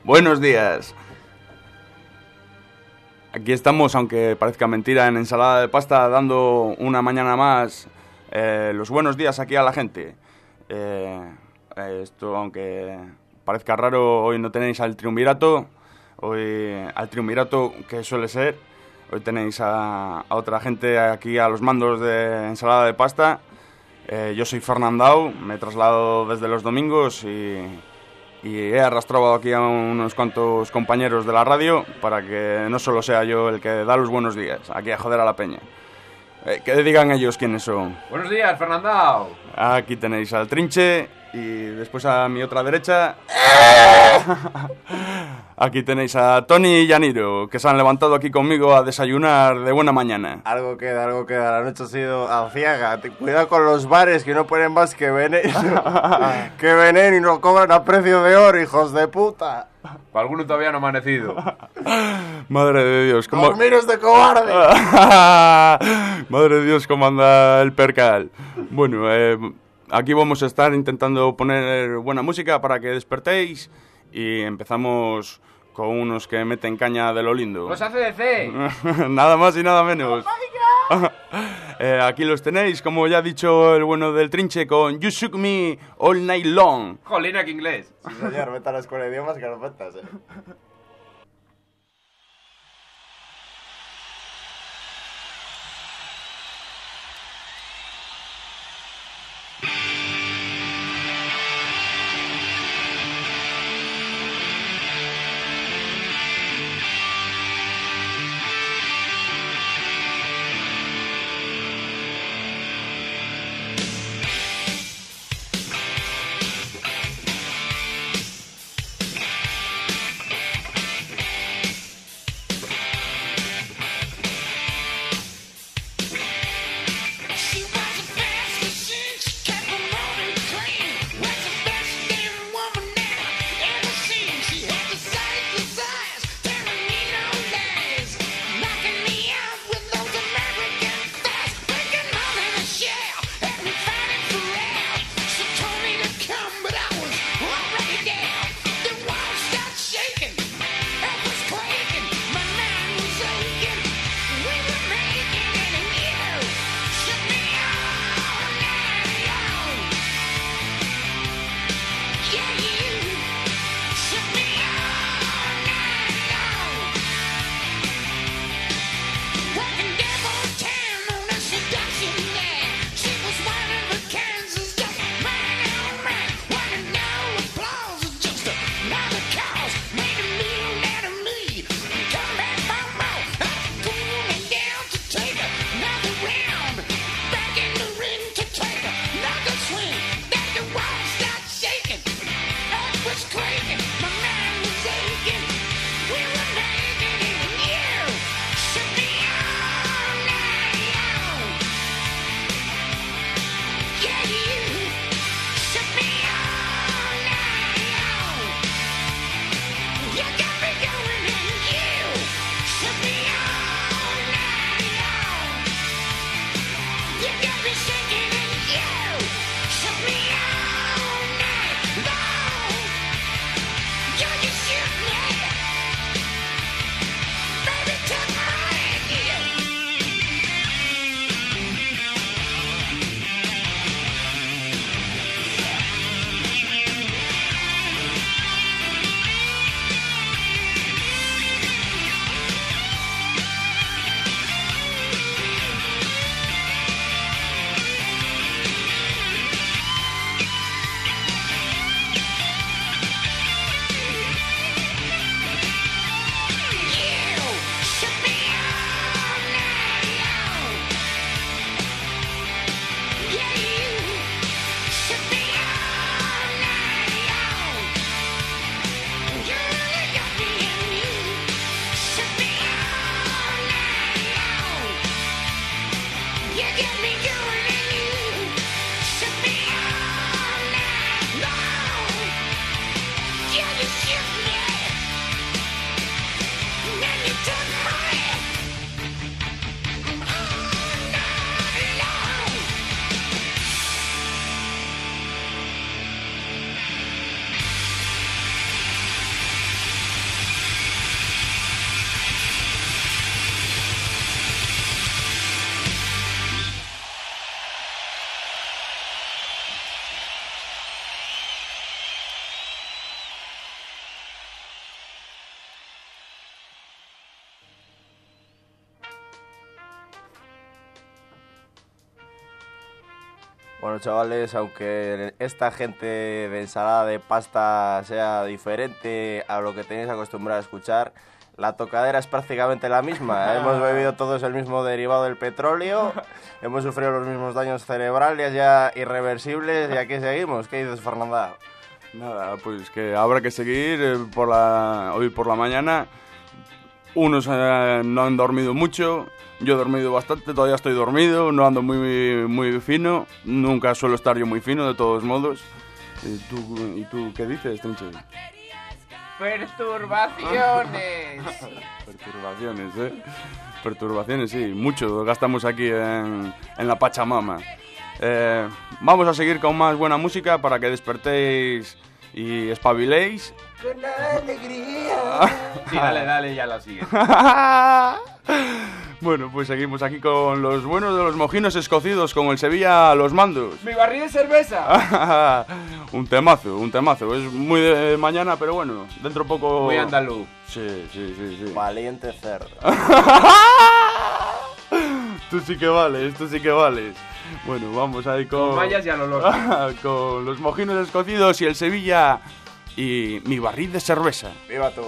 Buenos días. Aquí estamos, aunque parezca mentira, en Ensalada de Pasta, dando una mañana más los buenos días aquí a la gente. Esto, aunque parezca raro, hoy no tenéis al triunvirato. Hoy al triunvirato que suele ser. Hoy tenéis a otra gente aquí a los mandos de Ensalada de Pasta. Yo soy Fernandao, me he trasladado desde los domingos y he arrastrado aquí a unos cuantos compañeros de la radio para que no solo sea yo el que da los buenos días, aquí a joder a la peña. Que digan ellos quiénes son. Buenos días, Fernandao. Aquí tenéis al Trinche y después a mi otra derecha... Aquí tenéis a Tony y Yaniro, que se han levantado aquí conmigo a desayunar de buena mañana. Algo queda. La noche ha sido aciaga. Cuidado con los bares que no ponen más que veneno. Que veneno y nos cobran a precio de oro, hijos de puta. Alguno todavía no ha amanecido. Madre de Dios, ¿cómo... ¡Dormiros de cobarde! Madre de Dios, cómo anda el percal. Bueno, aquí vamos a estar intentando poner buena música para que despertéis. Y empezamos con unos que meten caña de lo lindo. ¡Los ACDC! Nada más y nada menos. Aquí los tenéis, como ya ha dicho el bueno del Trinche, con You Shook Me All Night Long. Jolina, que inglés. Sí, señor, vete a la escuela de idiomas que no faltas, Bueno, chavales, aunque esta gente de ensalada de pasta sea diferente a lo que tenéis acostumbrado a escuchar, la tocadera es prácticamente la misma. Hemos bebido todos el mismo derivado del petróleo, hemos sufrido los mismos daños cerebrales ya irreversibles y aquí seguimos. ¿Qué dices, Fernanda? Nada, pues que habrá que seguir hoy por la mañana. Unos no han dormido mucho, yo he dormido bastante, todavía estoy dormido, no ando muy fino, nunca suelo estar yo muy fino de todos modos. ¿Y tú qué dices, Trinche? Perturbaciones. Perturbaciones, sí, mucho gastamos aquí en la Pachamama. Vamos a seguir con más buena música para que despertéis y espabiléis. ¡Con alegría! Sí, dale, ya la sigue. Bueno, pues seguimos aquí con los buenos de los mojinos escocidos con el Sevilla a los mandos. ¡Mi barril de cerveza! Un temazo. Es muy de mañana, pero bueno, dentro poco... Muy andaluz. Sí. Valiente cerdo. Tú sí que vales. Bueno, vamos ahí con... Mayas y a lo loco. Con los mojinos escocidos y el Sevilla y mi barril de cerveza. ¡Viva tú!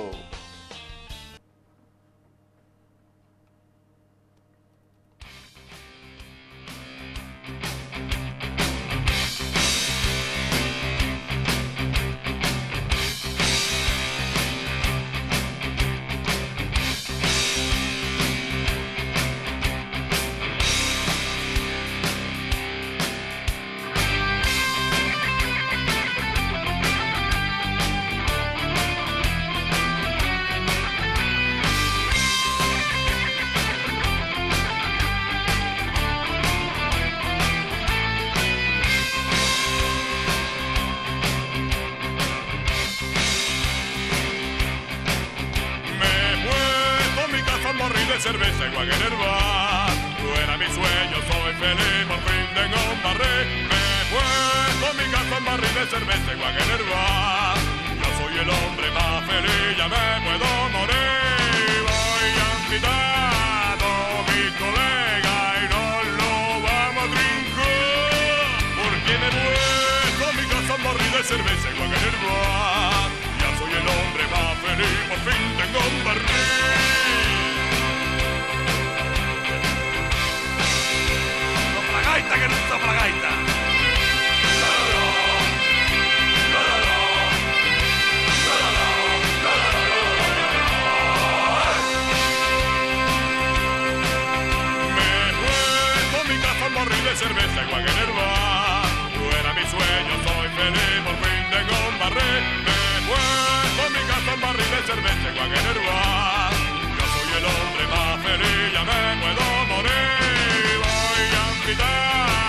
Cerveza en Wagener Bar. Tú era mi sueño, soy feliz, por fin tengo un barril. Me he puesto mi casa en barril de cerveza en Wagener Bar. Yo soy el hombre más feliz, ya me puedo morir. Voy a invitar a mi colega y nos lo vamos a trincar. Porque me he puesto mi casa en barril de cerveza en Wagener Bar. Ya soy el hombre más feliz, por fin tengo un barril. Que no está para gaita. Me he puesto mi casa en barril de cerveza en Wagener Bar. Tú era mi sueño, soy feliz, por fin tengo un barril. Me he puesto mi casa en barril de cerveza en Wagener Bar. Yo soy el hombre más feliz, ya me puedo morir. Voy a invitar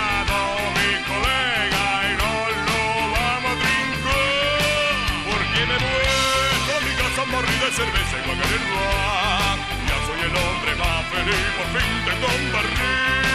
de cerveza y Wagener Bar. Ya soy el hombre más feliz, por fin tengo un barril.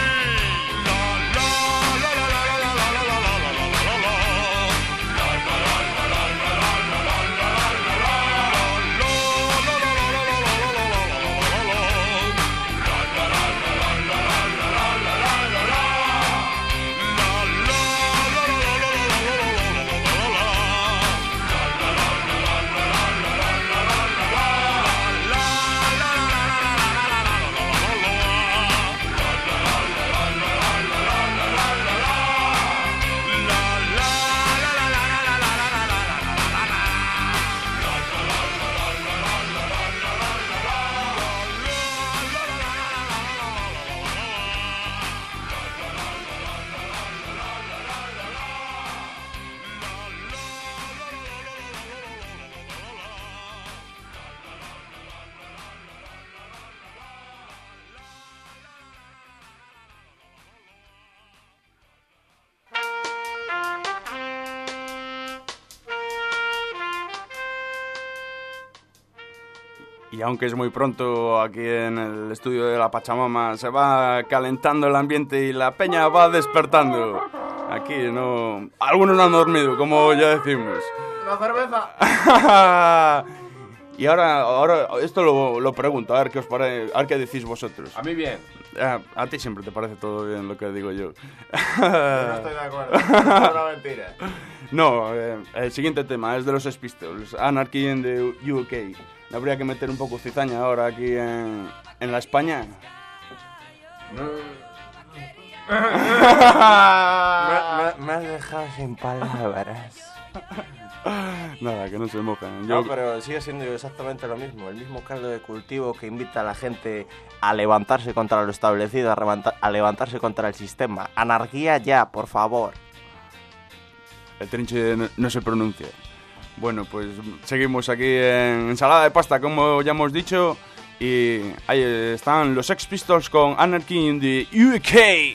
Y aunque es muy pronto, aquí en el estudio de la Pachamama se va calentando el ambiente y la peña va despertando. Aquí no... Algunos no han dormido, como ya decimos. ¡La cerveza! Y ahora esto lo pregunto, a ver qué os parece, a ver qué decís vosotros. A mí bien. A ti siempre te parece todo bien lo que digo yo. Yo no estoy de acuerdo, es una mentira. No, el siguiente tema es de los Sex Pistols, Anarchy in the UK. Habría que meter un poco cizaña ahora aquí en la España. Me has dejado sin palabras. Nada, que no se mojan. No, pero sigue siendo exactamente lo mismo. El mismo caldo de cultivo que invita a la gente a levantarse contra lo establecido, a levantarse contra el sistema. Anarquía ya, por favor. El trinche no se pronuncia. Bueno, pues seguimos aquí en Ensalada de Pasta, como ya hemos dicho. Y ahí están los Sex Pistols con Anarchy in the UK.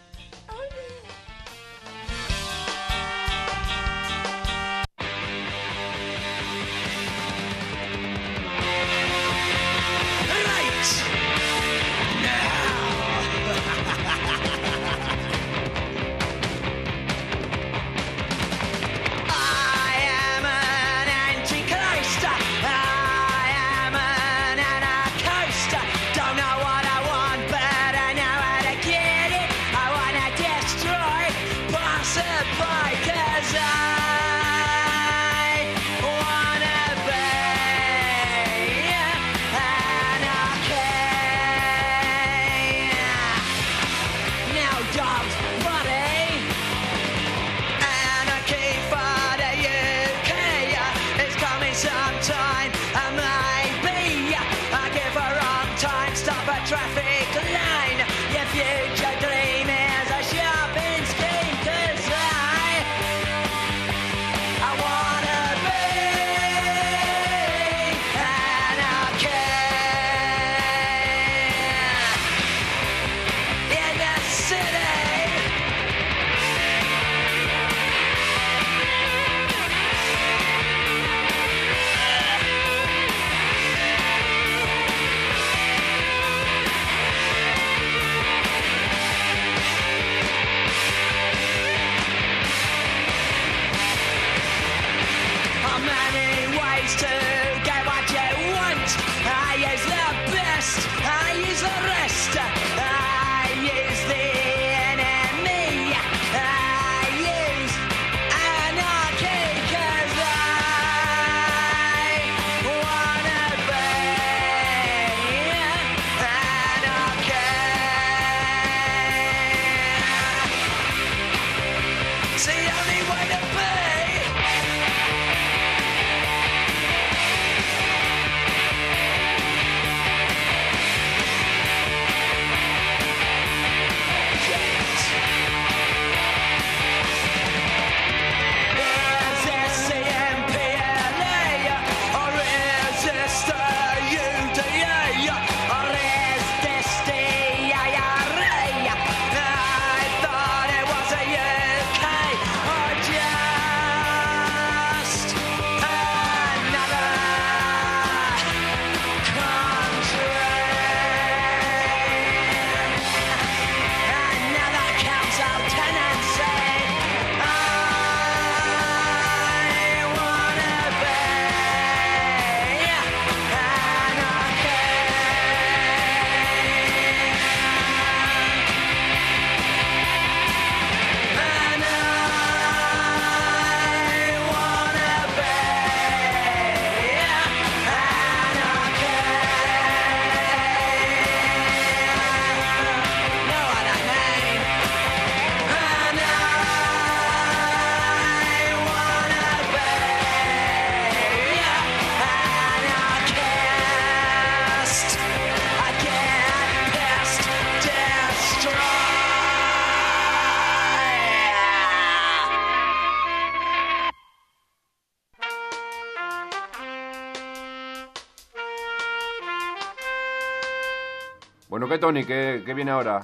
Bueno, ¿qué, Tony? ¿Qué viene ahora?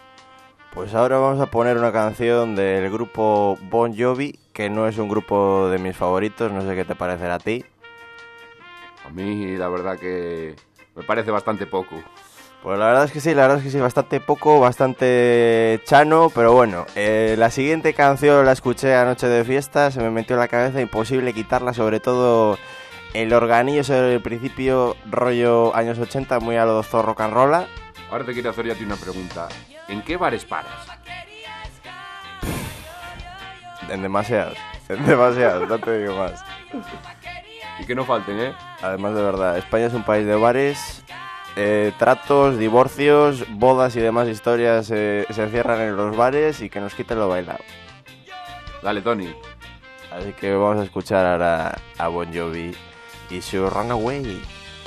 Pues ahora vamos a poner una canción del grupo Bon Jovi, que no es un grupo de mis favoritos, no sé qué te parecerá a ti. A mí la verdad que me parece bastante poco. Pues la verdad es que sí, bastante poco, bastante chano, pero bueno, la siguiente canción la escuché anoche de fiesta, se me metió en la cabeza, imposible quitarla, sobre todo El organillo es el principio rollo años 80, muy a lo zorro rock and roll. Ahora te quiero hacer yo a ti una pregunta. ¿En qué bares paras? En demasiados, no te digo más. Y que no falten, ¿eh? Además, de verdad, España es un país de bares, tratos, divorcios, bodas y demás historias se cierran en los bares y que nos quiten lo bailado. Dale, Tony. Así que vamos a escuchar ahora a Bon Jovi y su Runaway.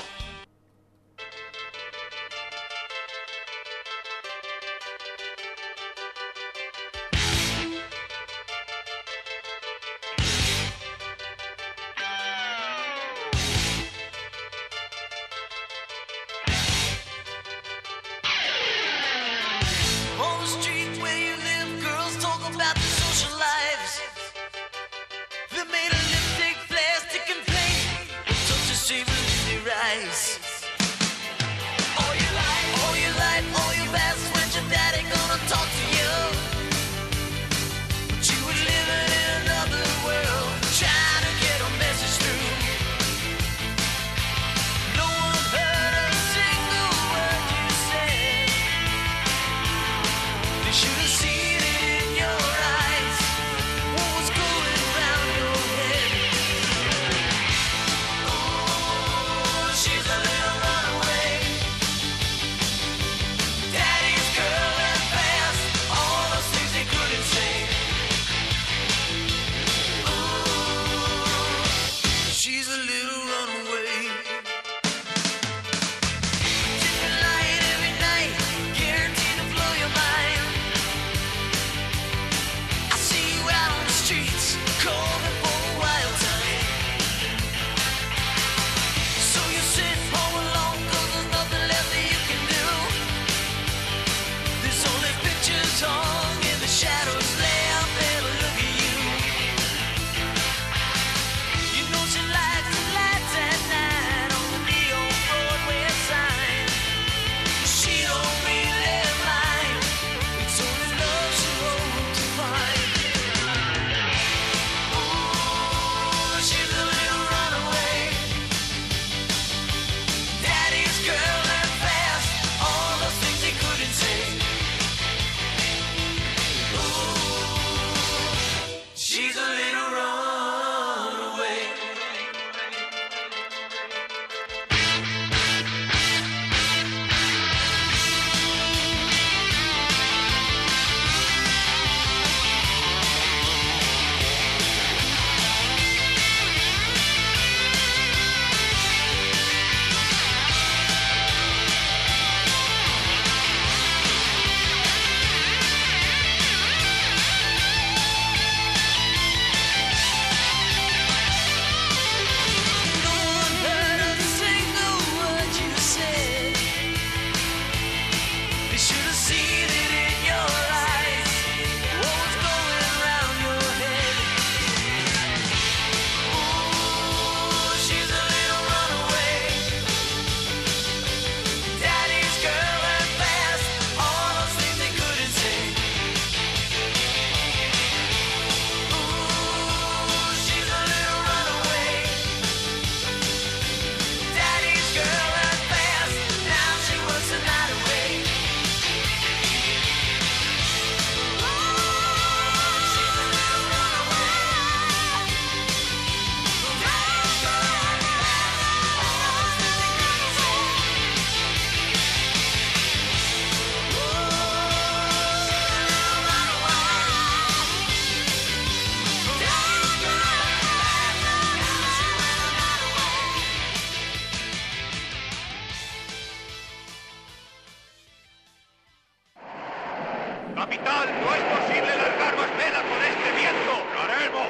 Capitán, no es posible largar más vela con este viento. ¡Lo haremos!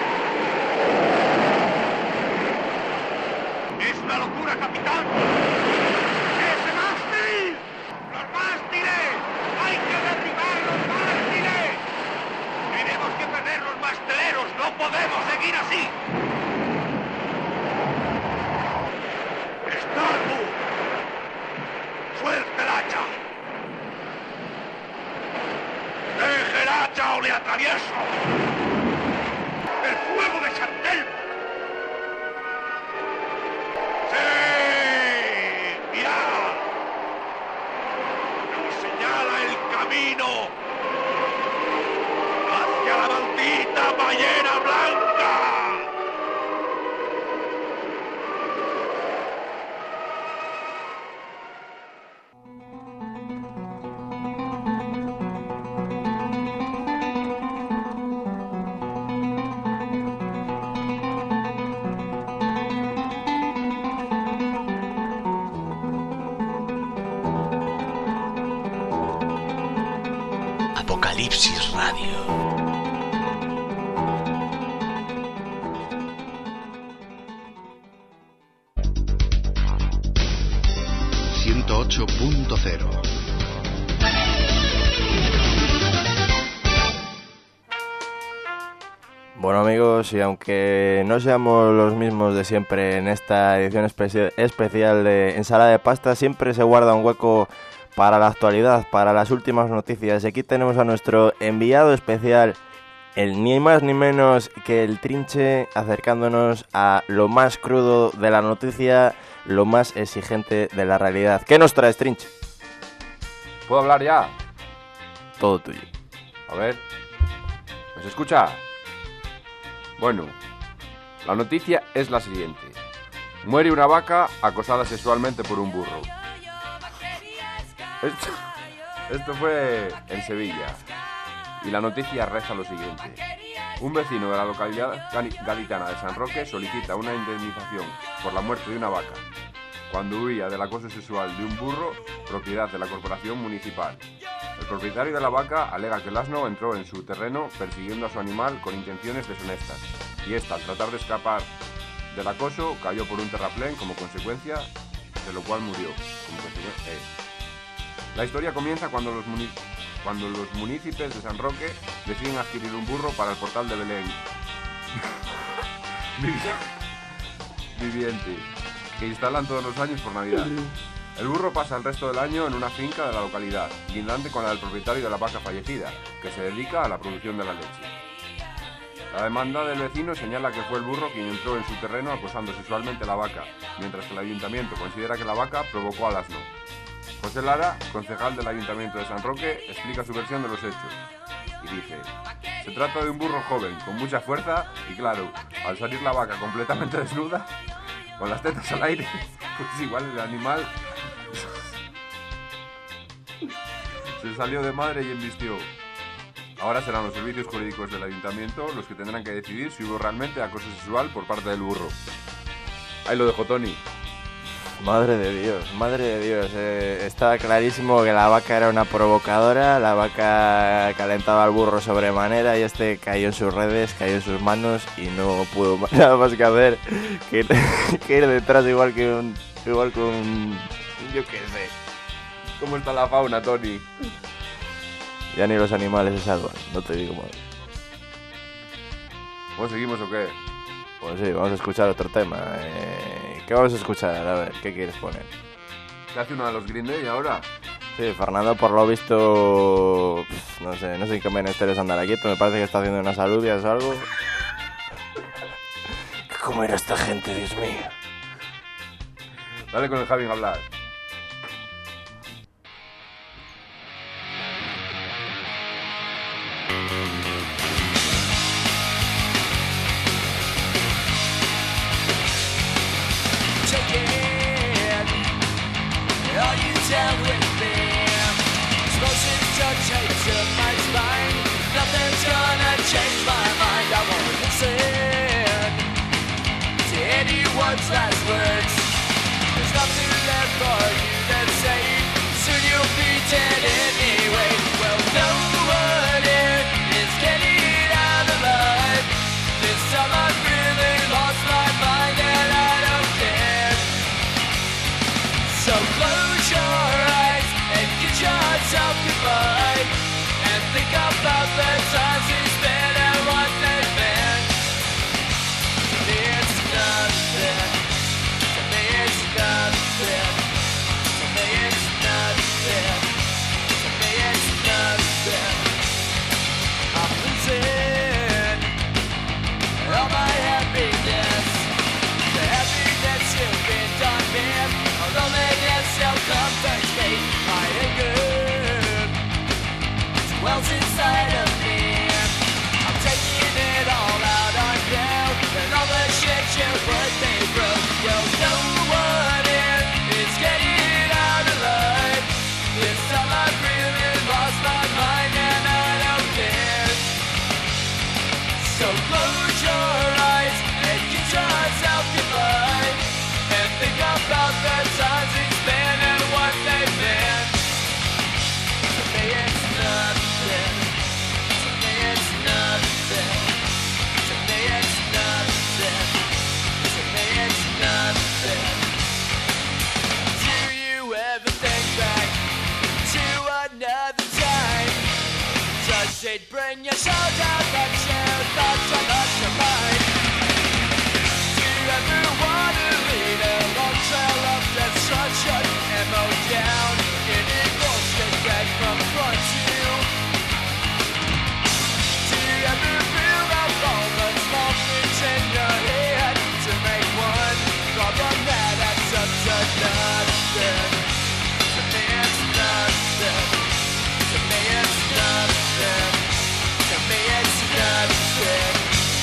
¡Es una locura, capitán! ¡Ese mástil! ¡Los mástiles! ¡Hay que derribar los mástiles! ¡Tenemos que perder los masteleros! ¡No podemos seguir así! ¡Starboard! ¡Suelte el hacha! ¡Deje el hacha o le atravieso! ¡El fuego de Chantel! camino hacia la maldita ballena blanca. Apocalipsis Radio. Bueno amigos, y aunque no seamos los mismos de siempre en esta edición especial de Ensalada de Pasta, siempre se guarda un hueco para la actualidad, para las últimas noticias. Y aquí tenemos a nuestro enviado especial, el ni más ni menos que el Trinche, acercándonos a lo más crudo de la noticia, lo más exigente de la realidad. ¿Qué nos traes, Trinche? ¿Puedo hablar ya? Todo tuyo. A ver. ¿Me se escucha? Bueno, la noticia es la siguiente. Muere una vaca acosada sexualmente por un burro. Esto fue en Sevilla. Y la noticia reza lo siguiente. Un vecino de la localidad gaditana de San Roque solicita una indemnización por la muerte de una vaca cuando huía del acoso sexual de un burro, propiedad de la corporación municipal. El propietario de la vaca alega que el asno entró en su terreno persiguiendo a su animal con intenciones deshonestas, y esta, al tratar de escapar del acoso, cayó por un terraplén como consecuencia, de lo cual murió. La historia comienza cuando los municipios de San Roque deciden adquirir un burro para el portal de Belén viviente, que instalan todos los años por Navidad. El burro pasa el resto del año en una finca de la localidad, lindante con la del propietario de la vaca fallecida, que se dedica a la producción de la leche. La demanda del vecino señala que fue el burro quien entró en su terreno acosando sexualmente a la vaca, mientras que el ayuntamiento considera que la vaca provocó al asno. José Lara, concejal del Ayuntamiento de San Roque, explica su versión de los hechos y dice: se trata de un burro joven, con mucha fuerza y claro, al salir la vaca completamente desnuda, con las tetas al aire, pues igual el animal se salió de madre y embistió. Ahora serán los servicios jurídicos del Ayuntamiento los que tendrán que decidir si hubo realmente acoso sexual por parte del burro. Ahí lo dejo, Tony. Madre de Dios, estaba clarísimo que la vaca era una provocadora, la vaca calentaba al burro sobremanera y este cayó en sus redes, cayó en sus manos y no pudo nada más que hacer que ir detrás igual que un yo qué sé. ¿Cómo está la fauna, Tony? Ya ni los animales se salvan, no te digo más. ¿Cómo seguimos o qué? Pues sí, vamos a escuchar otro tema. ¿Qué vamos a escuchar? A ver, ¿qué quieres poner? ¿Qué hace uno de los Green Day ahora? Sí, Fernando, por lo visto, no sé en qué menesteres andar quieto. Me parece que está haciendo unas alubias o algo. ¿Cómo era esta gente, Dios mío? Dale con el Javi a hablar. Last words. There's nothing left for you to say. Soon you'll be dead anyway. Well, no one is getting out alive. This time I've really lost my mind and I don't care. So close your eyes and get yourself goodbye, and think about the times we spent and what they've been. It's nothing. she'd bring your soul down, but your thoughts are not your mind. To everyone who lead a long trail of destruction, ammo down in eagles get back from front to you. To every field of moments, small things in your head, to make one problem that adds up to nothing. To me it's nothing. To me it's nothing. To me it's nothing.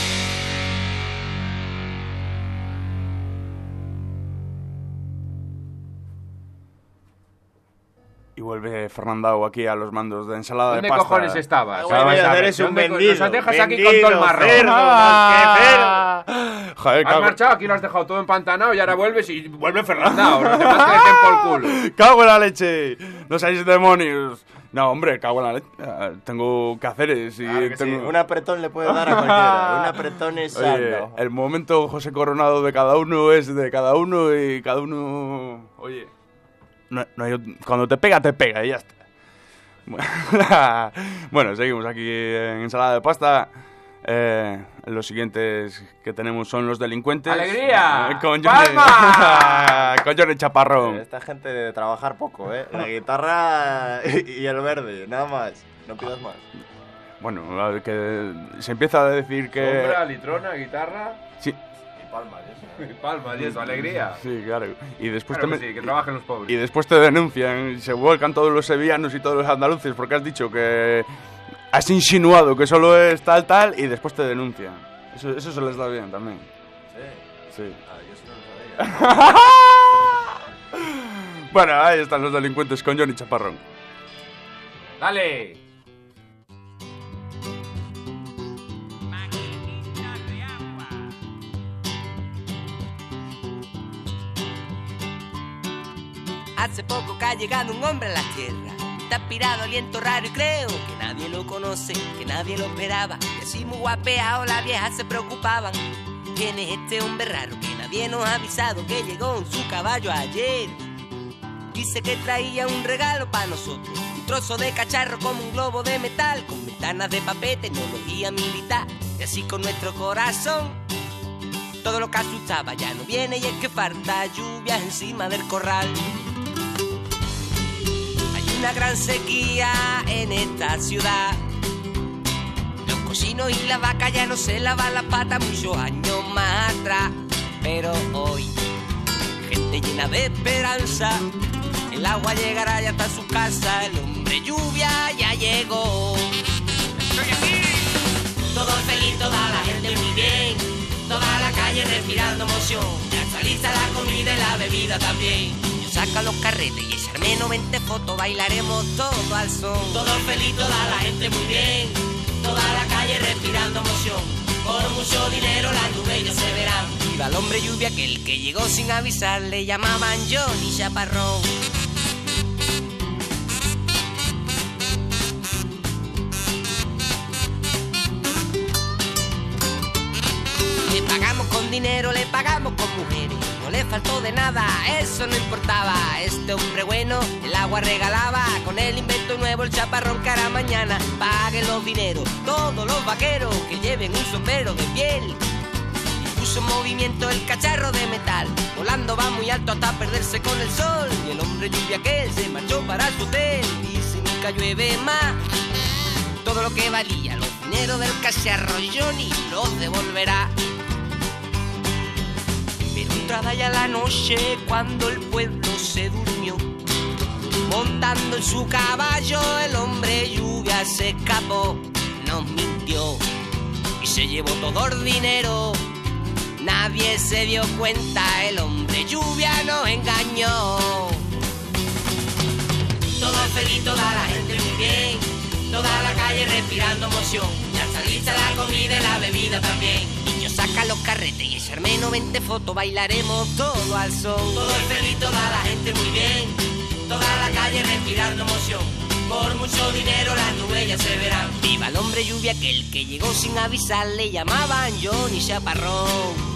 Y vuelve Fernandao aquí a los mandos de ensalada ¿Dónde de pasta. cojones estabas? Bueno, Vamos a ver, eres un ¿dónde vendido. nos dejas aquí con vendido, todo el marrón? cerdo, Joder, Has cago, marchado, aquí lo has dejado todo empantanado y ahora vuelves y vuelve Fernandao. Los demás que dejen por culo. cago en la leche. No seáis demonios. No, hombre, cago en la leche. Tengo quehaceres y Claro que sí, tengo... un apretón le puede dar a cualquiera. Un apretón es sano. Oye, el momento José Coronado de cada uno es de cada uno y cada uno... Oye, no hay... cuando te pega y ya está. Bueno, seguimos aquí en ensalada de pasta. Los siguientes que tenemos son los delincuentes. ¡Alegría! Con ¡Palma! con Johnny Chaparrón. Esta gente de trabajar poco, ¿eh? La guitarra y el verde, nada más. No pidas más. Bueno, a ver, que se empieza a decir que... Sombra, litrona, guitarra Sí, Y palmas, eso. y palmas y eso, alegría. sí, claro. Y después Claro te que sí, que trabajen los pobres. Y después te denuncian, se vuelcan todos los sevillanos y todos los andaluces porque has dicho que has insinuado que solo es tal y después te denuncian. Eso se les da bien también. Sí. Sí. Ah, yo sí no lo sabía. Bueno, ahí están los delincuentes con Johnny Chaparrón. ¡Dale! Hace poco que ha llegado un hombre a la tierra. Está aspirado, aliento raro y creo que nadie lo conoce, que nadie lo esperaba. Y así muy guapeado las viejas se preocupaban. ¿Quién es este hombre raro que nadie nos ha avisado que llegó en su caballo ayer? Dice que traía un regalo para nosotros, un trozo de cacharro como un globo de metal, con ventanas de papel, tecnología militar. Y así con nuestro corazón, todo lo que asustaba ya no viene y es que falta lluvia encima del corral. Una gran sequía en esta ciudad. Los cochinos y la vaca ya no se lavan las patas muchos años más atrás. Pero hoy, gente llena de esperanza, el agua llegará ya hasta su casa. El hombre lluvia ya llegó. Estoy aquí. Todo feliz, toda la gente muy bien, toda la calle respirando emoción. Ya está lista la comida y la bebida también. Saca los carretes y echarme 90 fotos, bailaremos todo al son. Todo feliz, toda la gente muy bien, toda la calle respirando emoción. Por mucho dinero las nubes ya se verán. Viva el hombre lluvia, que el que llegó sin avisar le llamaban Johnny Chaparrón. Le pagamos con dinero, le pagamos con mujeres. No le faltó de nada, eso no importaba. Este hombre bueno, el agua regalaba. Con el invento nuevo, el chaparrón cara mañana. Paguen los dineros, todos los vaqueros que lleven un sombrero de piel. Y puso en movimiento el cacharro de metal. Volando va muy alto hasta perderse con el sol. Y el hombre lluvia que se marchó para su hotel. Y si nunca llueve más, todo lo que valía los dineros del cacharro Johnny los devolverá. Pero entrada ya la noche cuando el pueblo se durmió, montando en su caballo el hombre lluvia se escapó. Nos mintió y se llevó todo el dinero. Nadie se dio cuenta, el hombre lluvia nos engañó. Todo feliz, toda la gente muy bien, toda la calle respirando emoción. Ya está lista la comida y la bebida también. Niños, saca los carretes y echarme 90 fotos, bailaremos todo al son. Todo feliz, toda la gente muy bien, toda la calle respirando emoción. Por mucho dinero las nubes ya se verán. Viva el hombre lluvia, que el que llegó sin avisar le llamaban Johnny Chaparrón.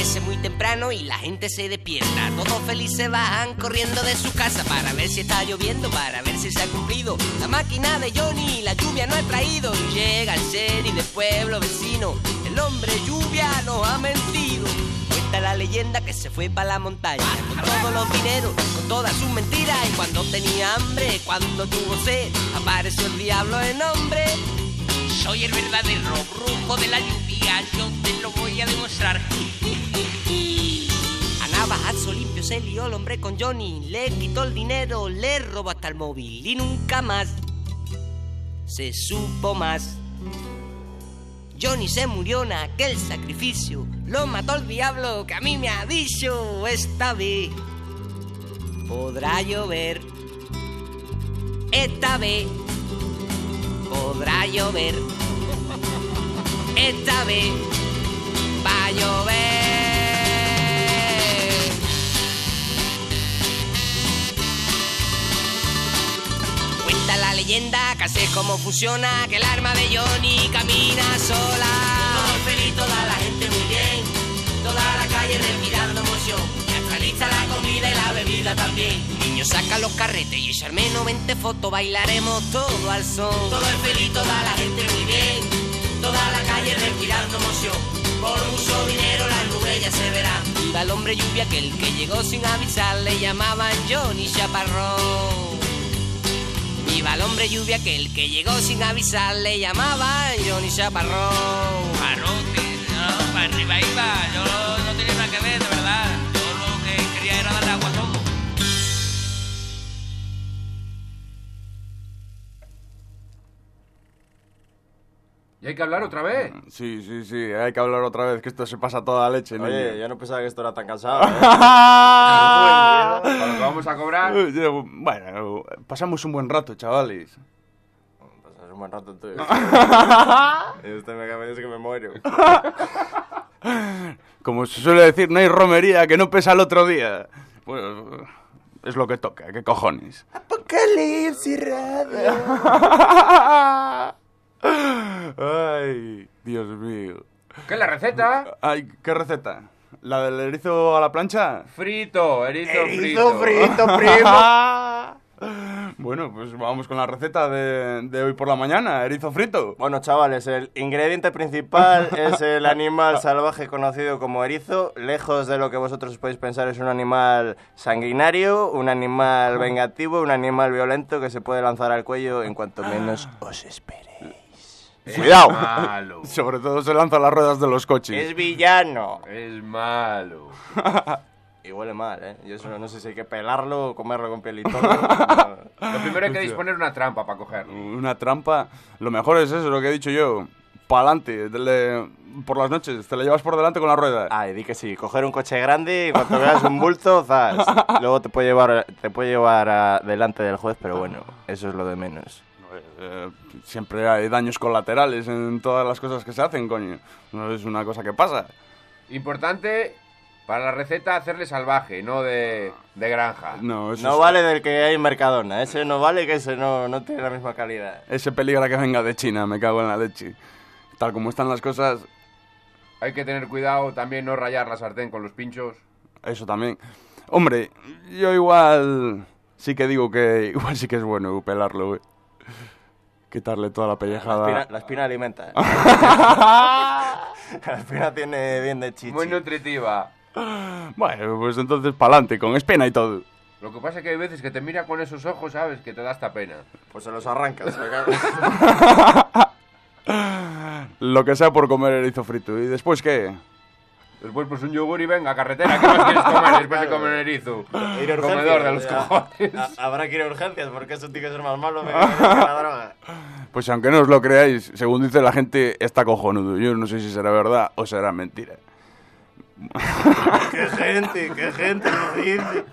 Amanece muy temprano y la gente se despierta. Todos felices bajan corriendo de su casa para ver si está lloviendo, para ver si se ha cumplido la máquina de Johnny. La lluvia no ha traído y llega el sheriff del pueblo vecino. El hombre lluvia nos ha mentido. Cuenta la leyenda que se fue para la montaña con todos los dineros, con todas sus mentiras. Y cuando tenía hambre, cuando tuvo sed, apareció el diablo en hombre. Soy el verdadero brujo de la lluvia, yo te lo voy a demostrar. A navajazo limpio se lió el hombre con Johnny, le quitó el dinero, le robó hasta el móvil y nunca más se supo más. Johnny se murió en aquel sacrificio, lo mató el diablo que a mí me ha dicho. Esta vez podrá llover, esta vez podrá llover, esta vez va a llover. Cuenta la leyenda que así es como funciona, que el arma de Johnny camina sola. Todo feliz, toda la gente muy bien, toda la calle respirando emoción. Ya está lista la comida y la bebida también. Niños sacan los carretes y echarme 90 fotos, bailaremos todo al son. Todo es feliz, toda la gente muy bien, toda la calle respirando emoción. Por mucho dinero las nubes ya se verán. Viva el hombre lluvia que el que llegó sin avisar, le llamaban Johnny Chaparrón. Viva el hombre lluvia que el que llegó sin avisar, le llamaban Johnny Chaparrón. Parrote, no, para arriba iba, yo no tenía nada que ver, de verdad. Yo lo que quería era darle agua a todo. ¿Y hay que hablar otra vez? Sí, hay que hablar otra vez, que esto se pasa toda la leche, Oye, niño. yo no pensaba que esto era tan cansado. ¿Para lo que vamos a cobrar? Bueno, pasamos un buen rato, chavales. Pasas un buen rato tú. Y usted me dice que me muero. Como se suele decir, no hay romería que no pesa el otro día. Bueno, es lo que toca, ¿qué cojones? Apocalipsis Radio. Ay, Dios mío. ¿Qué es la receta? Ay, ¿qué receta? ¿La del erizo a la plancha? Frito, erizo Erizo frito. frito, primo. Bueno, pues vamos con la receta de hoy por la mañana, erizo frito. Bueno, chavales, el ingrediente principal es el animal salvaje conocido como erizo. Lejos de lo que vosotros podéis pensar, es un animal sanguinario, un animal vengativo, un animal violento que se puede lanzar al cuello en cuanto menos os esperéis. Cuidado. Malo. Sobre todo se lanza a las ruedas de los coches. Es villano. Es malo. Y huele mal, ¿eh? Yo eso no sé si hay que pelarlo o comerlo con piel y todo. Lo primero hay que disponer una trampa para cogerlo. Una trampa. Lo mejor es eso, lo que he dicho yo. Pa'lante. Por las noches, te la llevas por delante con la rueda. Ay, di que sí. Coger un coche grande y cuando veas un bulto, zas. Luego te puede llevar delante del juez, pero bueno, eso es lo de menos. Siempre hay daños colaterales en todas las cosas que se hacen, coño. No es una cosa que pasa. Importante para la receta hacerle salvaje, no de granja. No, eso No vale del que hay en Mercadona. Ese no vale, que ese no tiene la misma calidad. Ese peligra que venga de China, me cago en la leche. Tal como están las cosas, Hay que tener cuidado también no rayar la sartén con los pinchos. eso también. Hombre, yo igual sí que digo que igual sí que es bueno pelarlo, güey. Quitarle toda la pellejada. La espina alimenta. La espina tiene bien de chichi. Muy nutritiva. Bueno, pues entonces pa'lante, con espina y todo. Lo que pasa es que hay veces que te mira con esos ojos, ¿sabes? Que te da hasta pena. Pues se los arrancas. me cago. Lo que sea por comer erizo frito. ¿Y después qué? Después pues un yogur y venga, carretera. ¿Qué más quieres comer después de comer erizo? Ir a urgencias, Comedor de los o sea, cojones. Habrá que ir a urgencias porque eso tiene que ser más malo que la droga. Pues aunque no os lo creáis, según dice la gente, está cojonudo. Yo no sé si será verdad o será mentira. ¡Qué gente lo dice!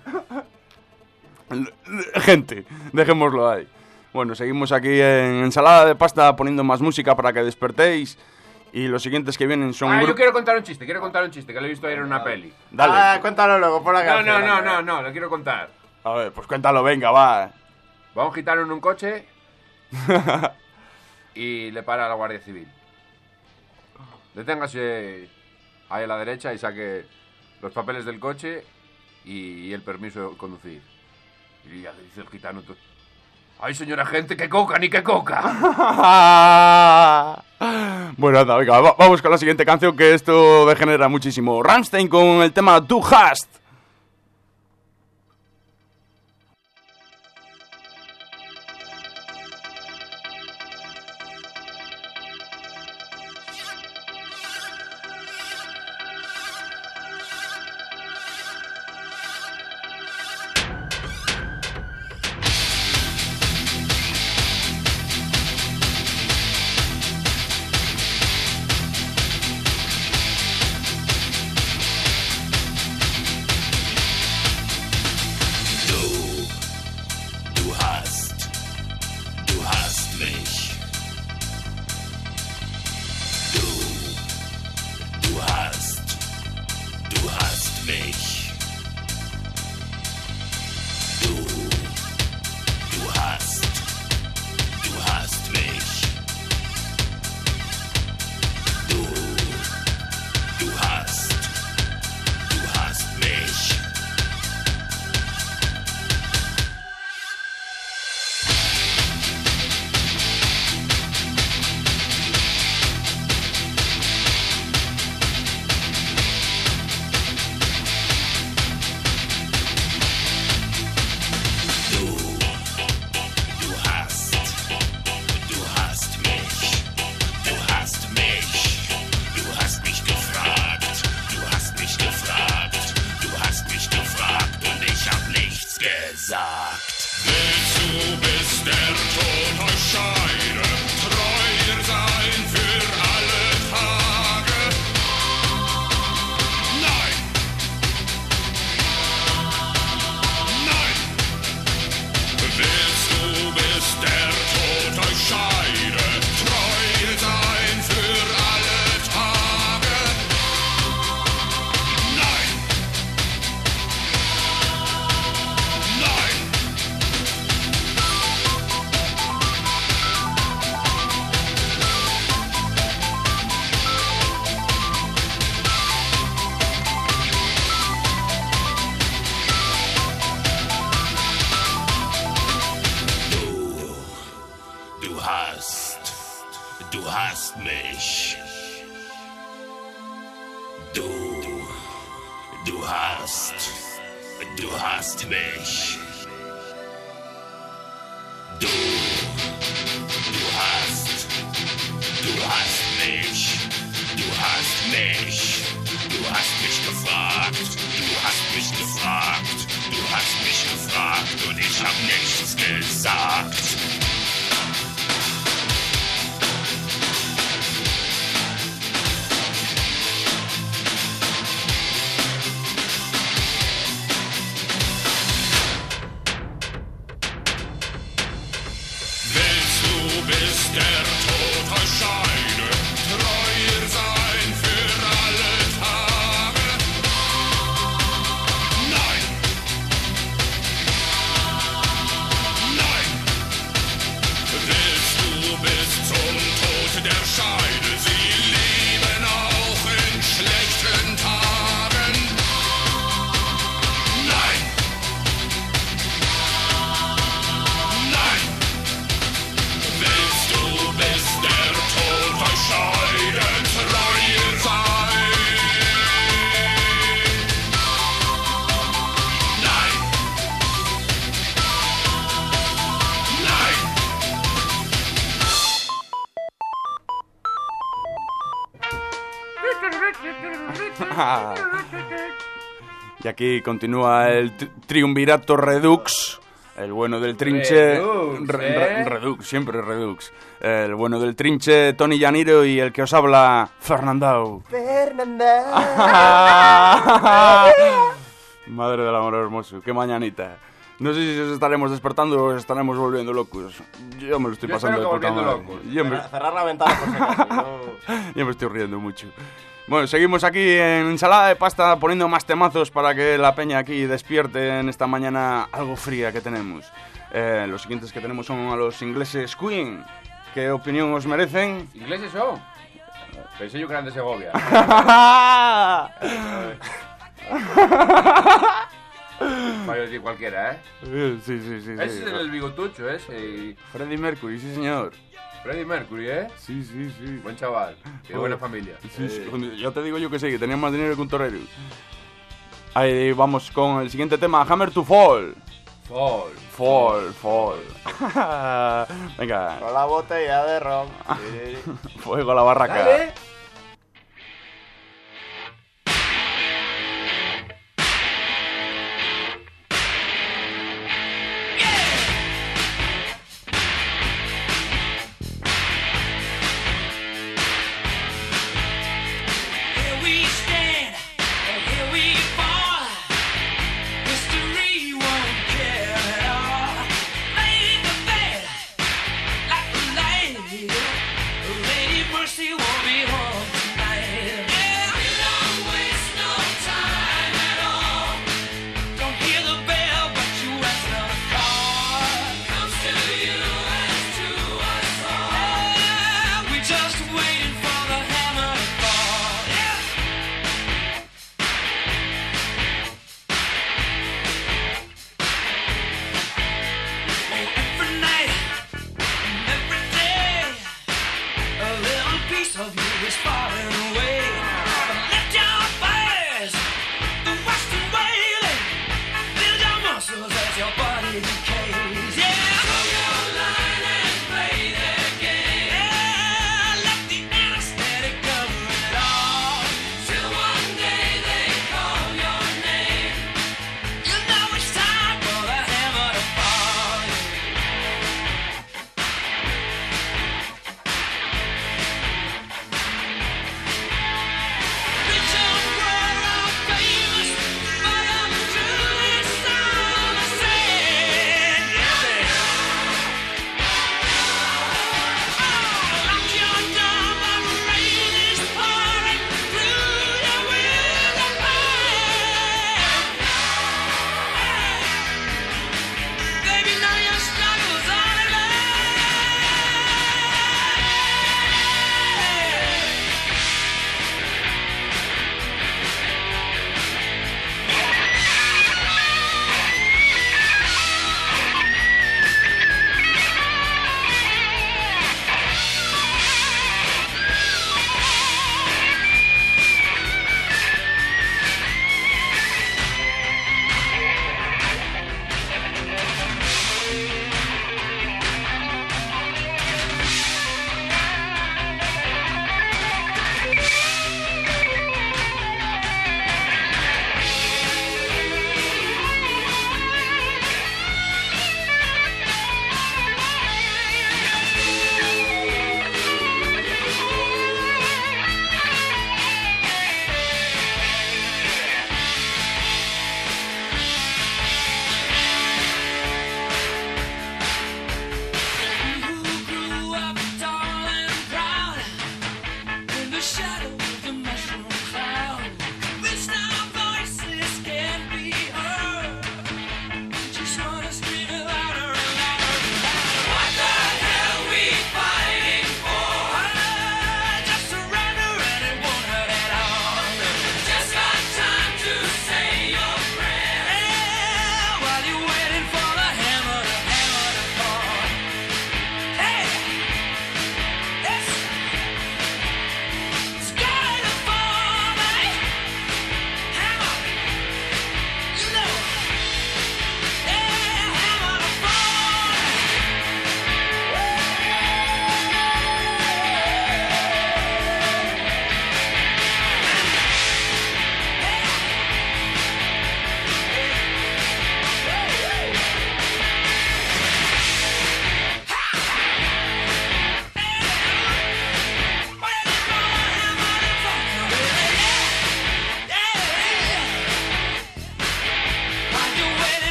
Gente, dejémoslo ahí. Bueno, seguimos aquí en Ensalada de Pasta poniendo más música para que despertéis. Y los siguientes que vienen son... Yo quiero contar un chiste, que lo he visto ayer en una peli. Dale. Ah, cuéntalo luego, por la No, canción. no, lo quiero contar. A ver, pues cuéntalo, venga, va. Va un gitano en un coche y le para a la Guardia Civil. Deténgase. ahí a la derecha y saque los papeles del coche y el permiso de conducir. Y ya le dice el gitano, ¡ay, señora agente, qué coca, ni qué coca! Bueno, anda, venga, vamos con la siguiente canción, que esto degenera muchísimo. Rammstein con el tema Du hast. Y aquí continúa el triunvirato Redux, el bueno del trinche... Redux, siempre Redux. El bueno del trinche, Tony Llanero, y el que os habla, Fernandao. Madre del amor hermoso, qué mañanita. No sé si os estaremos despertando o os estaremos volviendo locos. Yo me lo estoy pasando de puta madre. Cerrar la ventana por si acaso. Yo me estoy riendo mucho. Bueno, seguimos aquí en Ensalada de Pasta poniendo más temazos para que la peña aquí despierte en esta mañana algo fría que tenemos. Los siguientes que tenemos son a los ingleses Queen. ¿Qué opinión os merecen? ¿Ingleses son? Pensé yo que eran de Segovia. Para decir cualquiera, ¿eh? Sí. Ese es el bigotucho, ese. Freddie Mercury, sí señor. Freddie Mercury, ¿eh? Sí. Buen chaval. Tiene buena familia. Sí. Ya te digo yo que sí, que tenía más dinero que un torero. Ahí vamos con el siguiente tema, Hammer to Fall. Fall. Venga. Con la botella de ron. Fuego a la barraca. ¡Dale! Here we stand, and here we fall. History won't care at all. Lay the bed like a lady. Lady Mercy won't be home.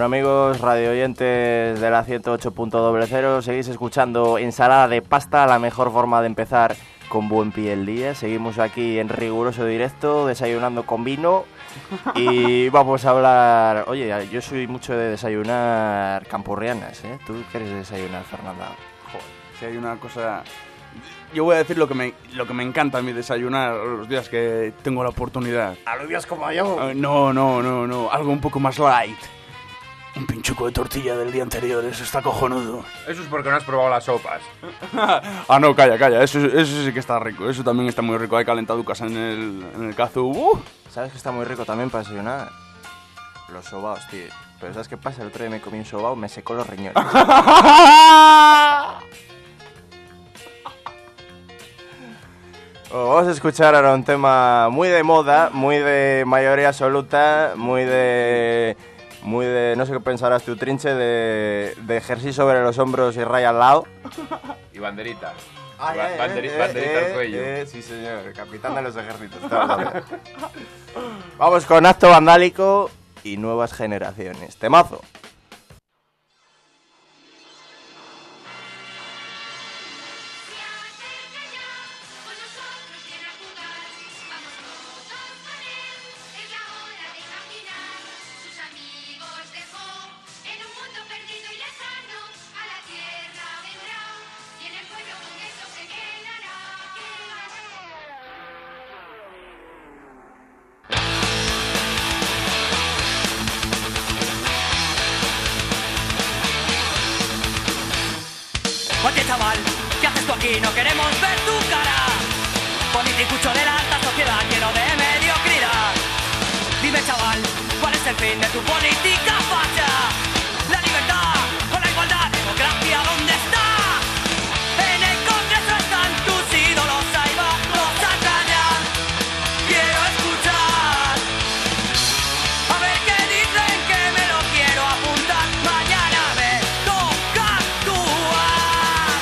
Bueno, amigos radio oyentes de la 108.00, seguís escuchando Ensalada de Pasta, la mejor forma de empezar con buen pie el día. Seguimos aquí en riguroso directo, desayunando con vino y vamos a hablar... Oye, yo soy mucho de desayunar campurrianas, ¿eh? ¿Tú quieres desayunar, Fernanda? Joder, si hay una cosa... Yo voy a decir lo que me encanta a mí desayunar los días que tengo la oportunidad. Alubias como yo. No, algo un poco más light. Un pinchuco de tortilla del día anterior, eso está cojonudo. Eso es porque no has probado las sopas. Ah, no, calla, eso sí que está rico, eso también está muy rico. Hay calentaducas en el cazu. ¿Sabes que está muy rico también para desayunar? Los sobaos, tío. Pero ¿sabes qué pasa? El otro día me comí un sobao, me secó los riñones. Vamos a escuchar ahora un tema muy de moda, muy de mayoría absoluta, muy de no sé qué pensarás tú, Trinche, de jersey sobre los hombros y raya al lado. Y banderita. Banderita al cuello. Sí, señor, capitán de los ejércitos. Vamos con Acto Vandálico y Nuevas Generaciones. Temazo. Oye chaval, ¿qué haces tú aquí? No queremos ver tu cara. Politicucho de la alta sociedad lleno de mediocridad. Dime chaval, ¿cuál es el fin de tu política facha? La libertad o la igualdad, democracia, ¿dónde está? En el Congreso están tus ídolos, ahí va, los atañan. Quiero escuchar, a ver qué dicen, que me lo quiero apuntar. Mañana me toca actuar.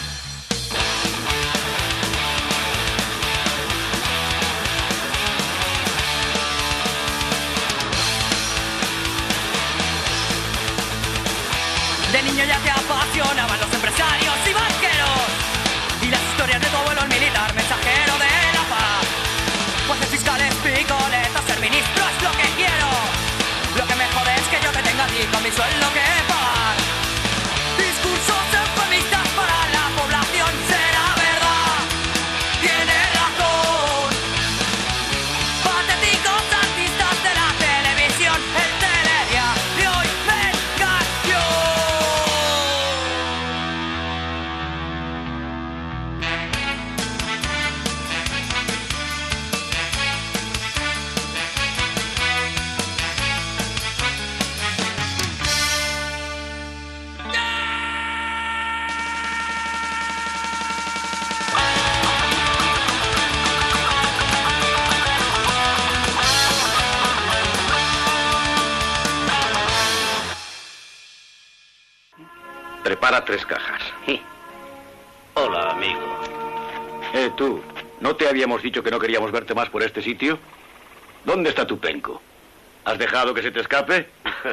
De niño ya te apasionaban los empresarios y banqueros y las historias de tu abuelo el militar, mensajero de la paz. Jueces, fiscales, picoletos, ser ministro es lo que quiero. Lo que me jode es que yo te tenga a ti con mi sueldo que pagar. Discursos eufemistas para la población, será verdad, tiene razón. Patéticos artistas de la televisión, el telediario hoy me engañó. Prepara 3 cajas. Hola, amigo. Tú, ¿no te habíamos dicho que no queríamos verte más por este sitio? ¿Dónde está tu penco? ¿Has dejado que se te escape?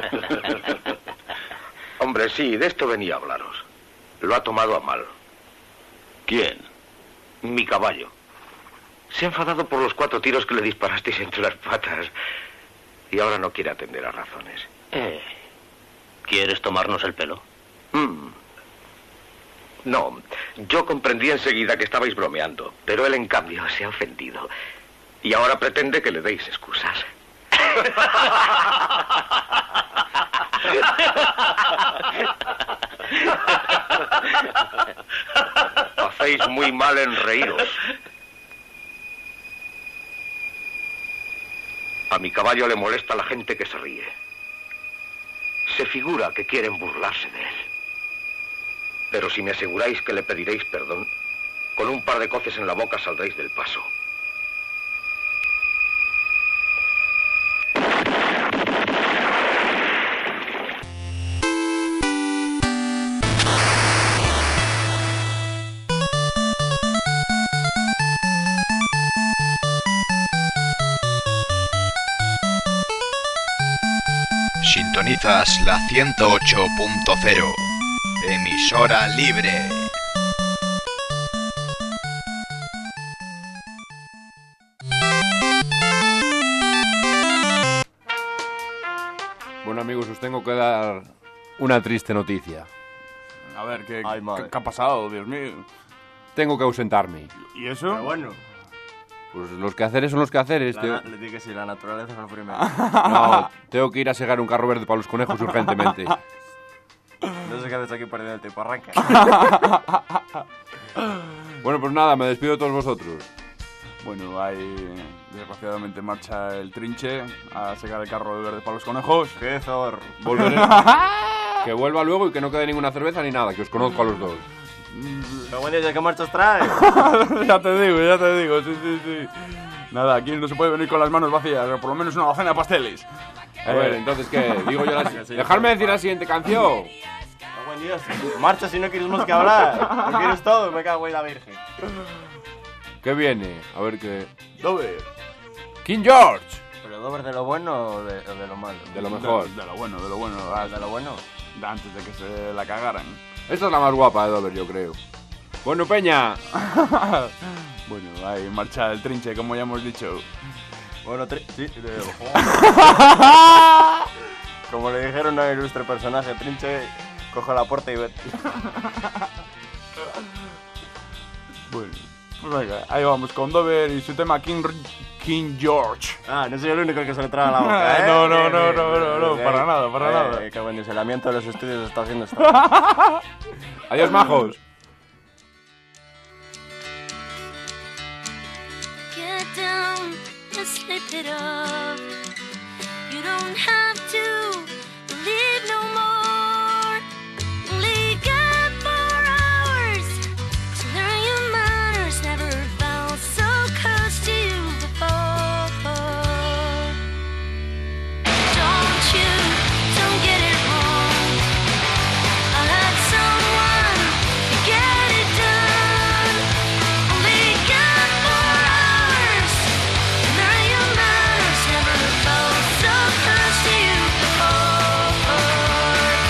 Hombre, sí, de esto venía a hablaros. Lo ha tomado a mal. ¿Quién? Mi caballo. Se ha enfadado por los 4 tiros que le disparasteis entre las patas. Y ahora no quiere atender a razones. ¿Quieres tomarnos el pelo? No, yo comprendí enseguida que estabais bromeando, pero él en cambio se ha ofendido. Y ahora pretende que le deis excusas. Hacéis muy mal en reíros. A mi caballo le molesta la gente que se ríe. Se figura que quieren burlarse de él. Pero si me aseguráis que le pediréis perdón, con un par de coces en la boca saldréis del paso. Sintonizas la 108.0, emisora libre. Bueno, amigos, os tengo que dar una triste noticia. A ver, ¿qué Ay, madre. ha pasado? Dios mío. Tengo que ausentarme. ¿Y eso? Pero bueno, Pues los quehaceres son los quehaceres, tío. le digo que sí, la naturaleza es lo primero. No, tengo que ir a segar un carro verde para los conejos urgentemente. No sé qué haces aquí perdiendo el tiempo, arranca. Bueno, pues nada, me despido de todos vosotros. Bueno, ahí desgraciadamente marcha el trinche a secar el carro de verde para los conejos. ¡Qué zorro! Volveré. Que vuelva luego y que no quede ninguna cerveza ni nada, que os conozco a los dos. Pero buen día, ¿qué marchas traes? Ya te digo, sí. Nada, aquí no se puede venir con las manos vacías, o por lo menos una docena de pasteles. A ver, entonces, ¿qué? Digo yo Dejadme decir la siguiente canción. Buen día, marcha si no quieres más que hablar. Lo quieres todo, me cago en la virgen. ¿Qué viene? A ver qué... Dover. King George. ¿Pero Dover de lo bueno o de lo malo? De lo mejor. De lo bueno. ¿De lo bueno? Antes de que se la cagaran. Esta es la más guapa de Dover, yo creo. Bueno, Peña. Bueno, ahí marcha el trinche, como ya hemos dicho. Bueno, sí, como le dijeron a un ilustre personaje, trinche, cojo la puerta y vete. Bueno, pues venga, ahí vamos con Dover y su tema King George. Ah, no soy el único que se le traga la boca, ¿eh? No, para nada. Que buen aislamiento de los estudios está haciendo esto. Adiós, majos. Get down and slip it off. You don't have to believe no more. Only got 4 hours to learn your manners. Never felt so close to you before. Don't get it wrong. I'll have someone to get it done. Only got 4 hours to learn your manners. Never felt so close to you before.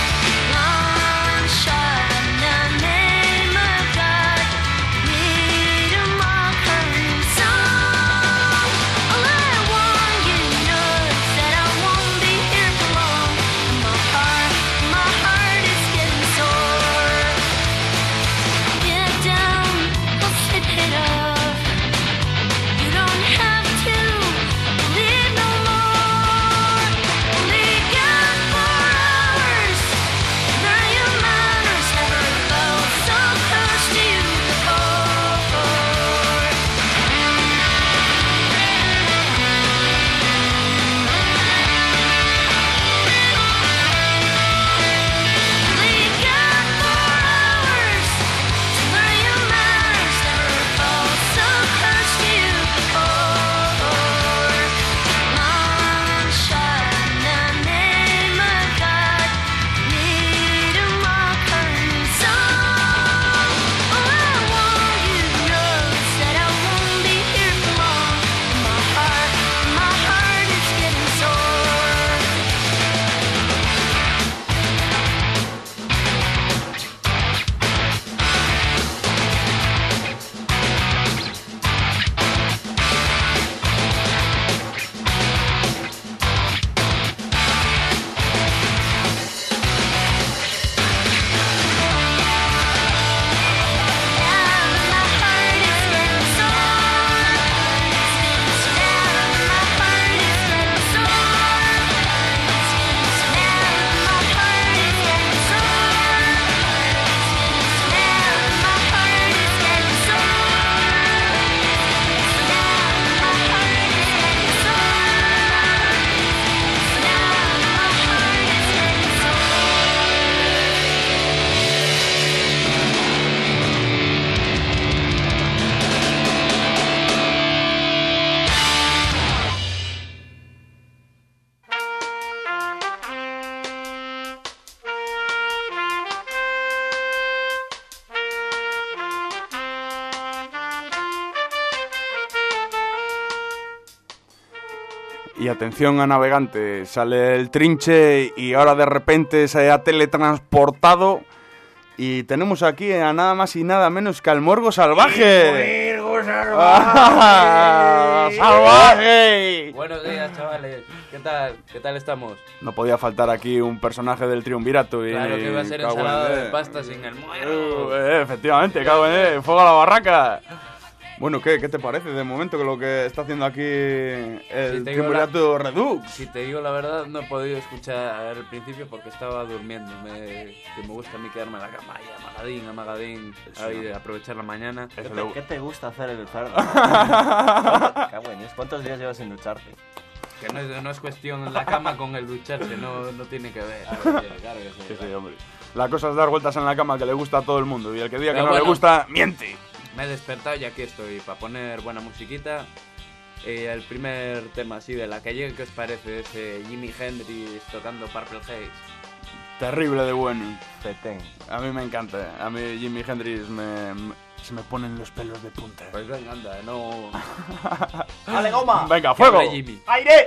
Y atención a navegante, sale el trinche y ahora de repente se ha teletransportado y tenemos aquí a nada más y nada menos que al Morgo Salvaje. ¡Morgo Salvaje! ¡Salvaje! Buenos días, chavales. ¿Qué tal? ¿Qué tal estamos? No podía faltar aquí un personaje del Triunvirato. Claro que iba a ser cago en ensalada de él. pasta sin el muero. Efectivamente, cago en él. Fuego a la barraca. Bueno, ¿qué te parece de momento que lo que está haciendo aquí el Triunvirato Redux? Si te digo la verdad, no he podido escuchar el principio porque estaba durmiendo. Que me gusta a mí quedarme en la cama y amagadín, ahí de aprovechar la mañana. ¿Qué te gusta hacer el cerdo? ¿Cuántos días llevas sin ducharte? Que no es cuestión en la cama con el ducharse, no tiene que ver. Claro que sí, Sí, hombre. La cosa es dar vueltas en la cama que le gusta a todo el mundo y el que diga que Pero no le bueno, gusta, miente. Me he despertado y aquí estoy para poner buena musiquita. El primer tema así de la calle, ¿qué os parece? Ese Jimi Hendrix tocando Purple Haze. Terrible de bueno. Petén. A mí me encanta. A mí Jimi Hendrix se me ponen los pelos de punta. Pues venga, anda, no... ¡Dale, goma! Venga, fuego. Que hable Jimmy. ¡Aire!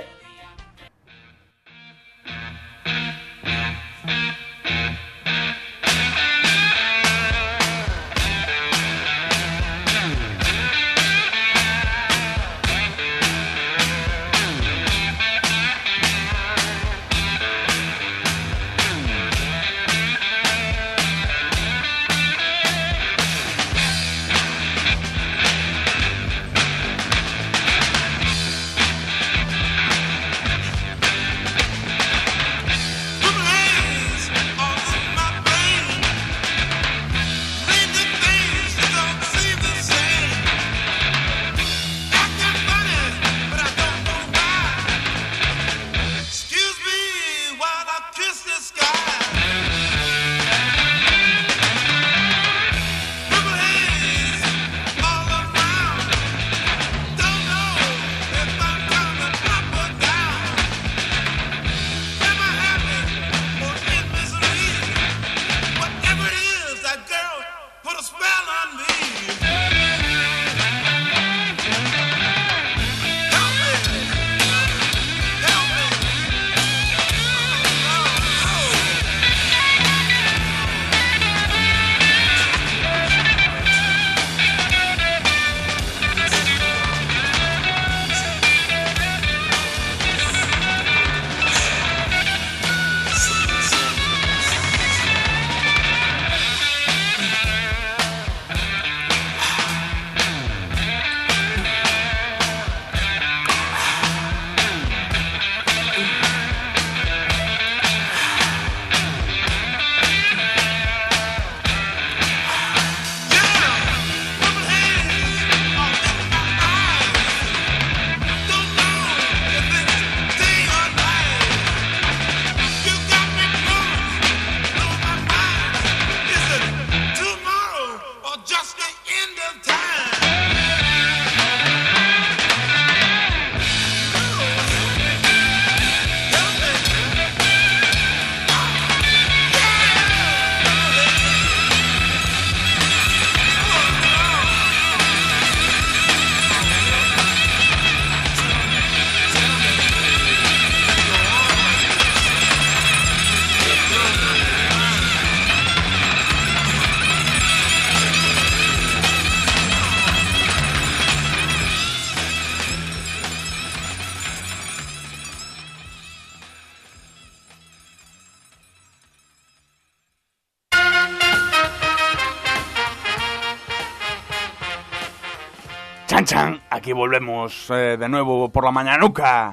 Chan chan, aquí volvemos de nuevo por la mañanuca.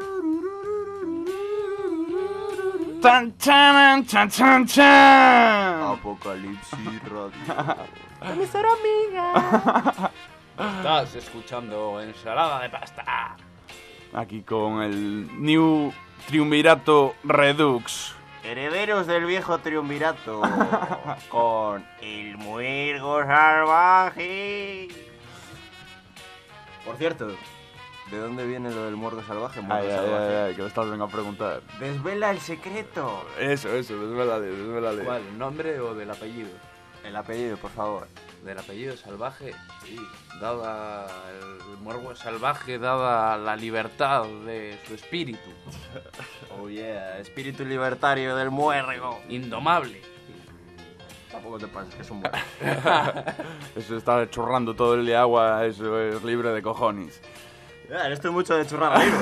Chan chan chan chan chan. Apocalipsis Radio. Emisora amiga. Estás escuchando Ensalada de Pasta. Aquí con el New Triunvirato Redux. Herederos del viejo triunvirato. Con el Muergo Salvaje. Por cierto, ¿de dónde viene lo del Muergo Salvaje? Muergo Salvaje. Que me estás venga a preguntar. Desvela el secreto. Eso, desvélale. ¿Cuál? ¿El nombre o del apellido? El apellido, por favor. del apellido salvaje, dada el muérdago salvaje, dada la libertad de su espíritu. Oh yeah, espíritu libertario del muérdago. Indomable. Tampoco te pases, que es un bueno. Eso está churrando todo el día agua, eso es libre de cojones. Estoy mucho de churrar ahí.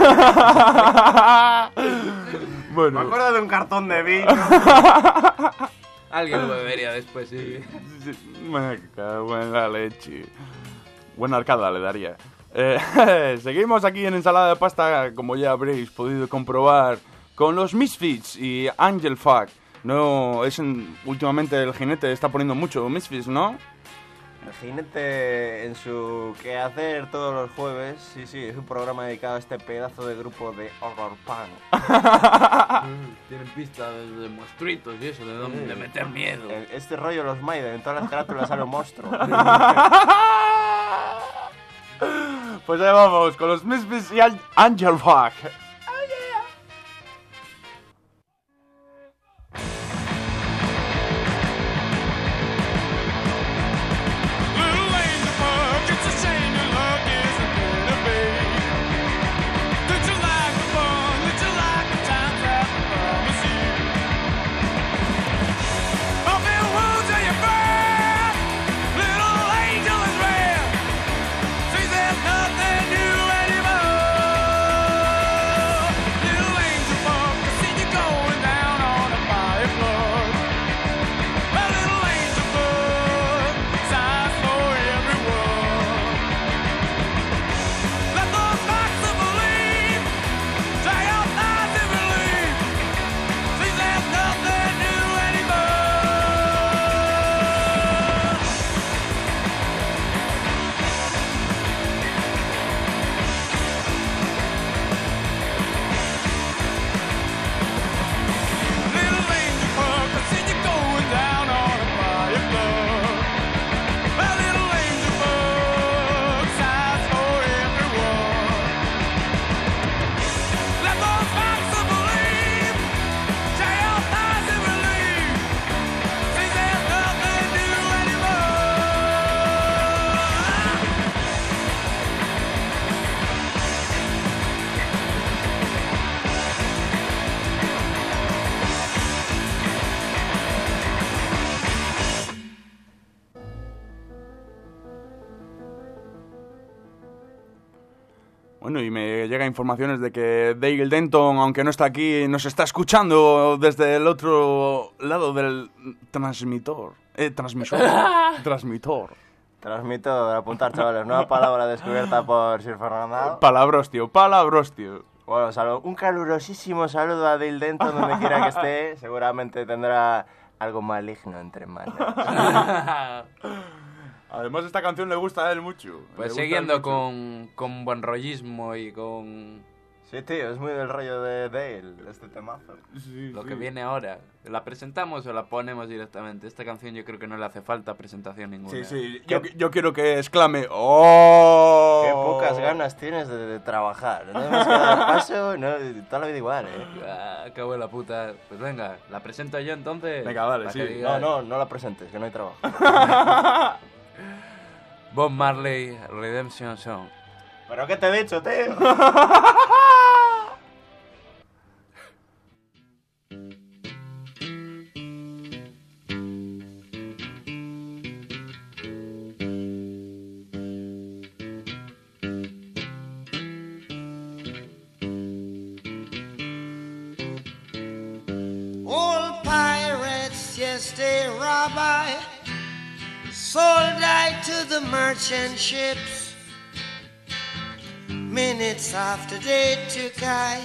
Bueno. Me acuerdo de un cartón de vino. Alguien lo bebería después, sí. Me cago en la leche. Buena arcada le daría. Seguimos aquí en Ensalada de Pasta, como ya habréis podido comprobar, con los Misfits y Angel Fuck. No, últimamente el jinete está poniendo mucho Misfits, ¿no? El jinete en su quehacer todos los jueves, sí, es un programa dedicado a este pedazo de grupo de horror punk. Tienen pistas de monstruitos y eso, de meter miedo. Este rollo los Maiden, en todas las carátulas sale un monstruo. Pues ahí vamos, con los Misfits y Angel Fuck. Bueno, y me llegan informaciones de que Dale Denton, aunque no está aquí, nos está escuchando desde el otro lado del transmisor. Transmitor. Transmitor, apuntar, chavales. Nueva palabra descubierta por Sir Fernando. Palabros, tío. Bueno, un calurosísimo saludo a Dale Denton, donde quiera que esté. Seguramente tendrá algo maligno entre manos. Además, esta canción le gusta a él mucho. Pues siguiendo con buen rollismo y con... Sí, tío, es muy del rollo de Dale, este temazo. Sí, Lo que viene ahora. ¿La presentamos o la ponemos directamente? Esta canción yo creo que no le hace falta presentación ninguna. Sí. Yo quiero que exclame ¡Oh! Qué pocas ganas tienes de trabajar. No hemos quedado paso, no, toda la vida igual, Cago en la puta. Pues venga, ¿la presento yo entonces? Venga, vale, sí. No la presentes, que no hay trabajo. Bob Marley, Redemption Song. ¿Pero qué te he dicho, tío? Old pirates, yes, they rob I, sold I to the merchant ships. Minutes after they took I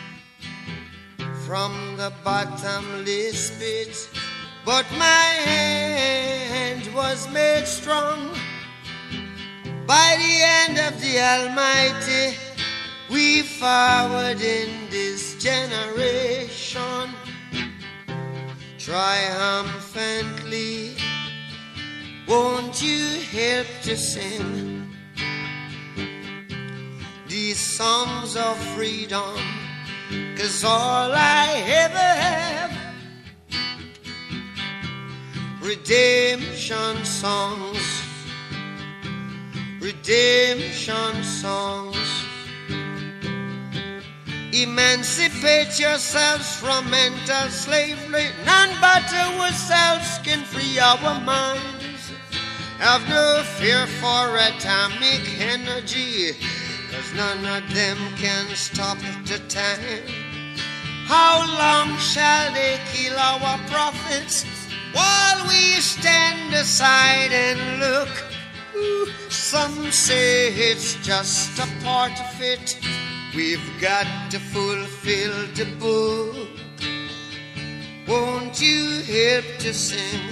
from the bottomless pit, but my hand was made strong by the hand of the Almighty. We forward in this generation triumphantly. Won't you help to sing these songs of freedom? 'Cause all I ever have, redemption songs redemption songs. Emancipate yourselves from mental slavery. None but ourselves can free our minds. Have no fear for atomic energy, 'cause none of them can stop the time. How long shall they kill our prophets while we stand aside and look? Ooh, some say it's just a part of it. We've got to fulfill the book. Won't you help to sing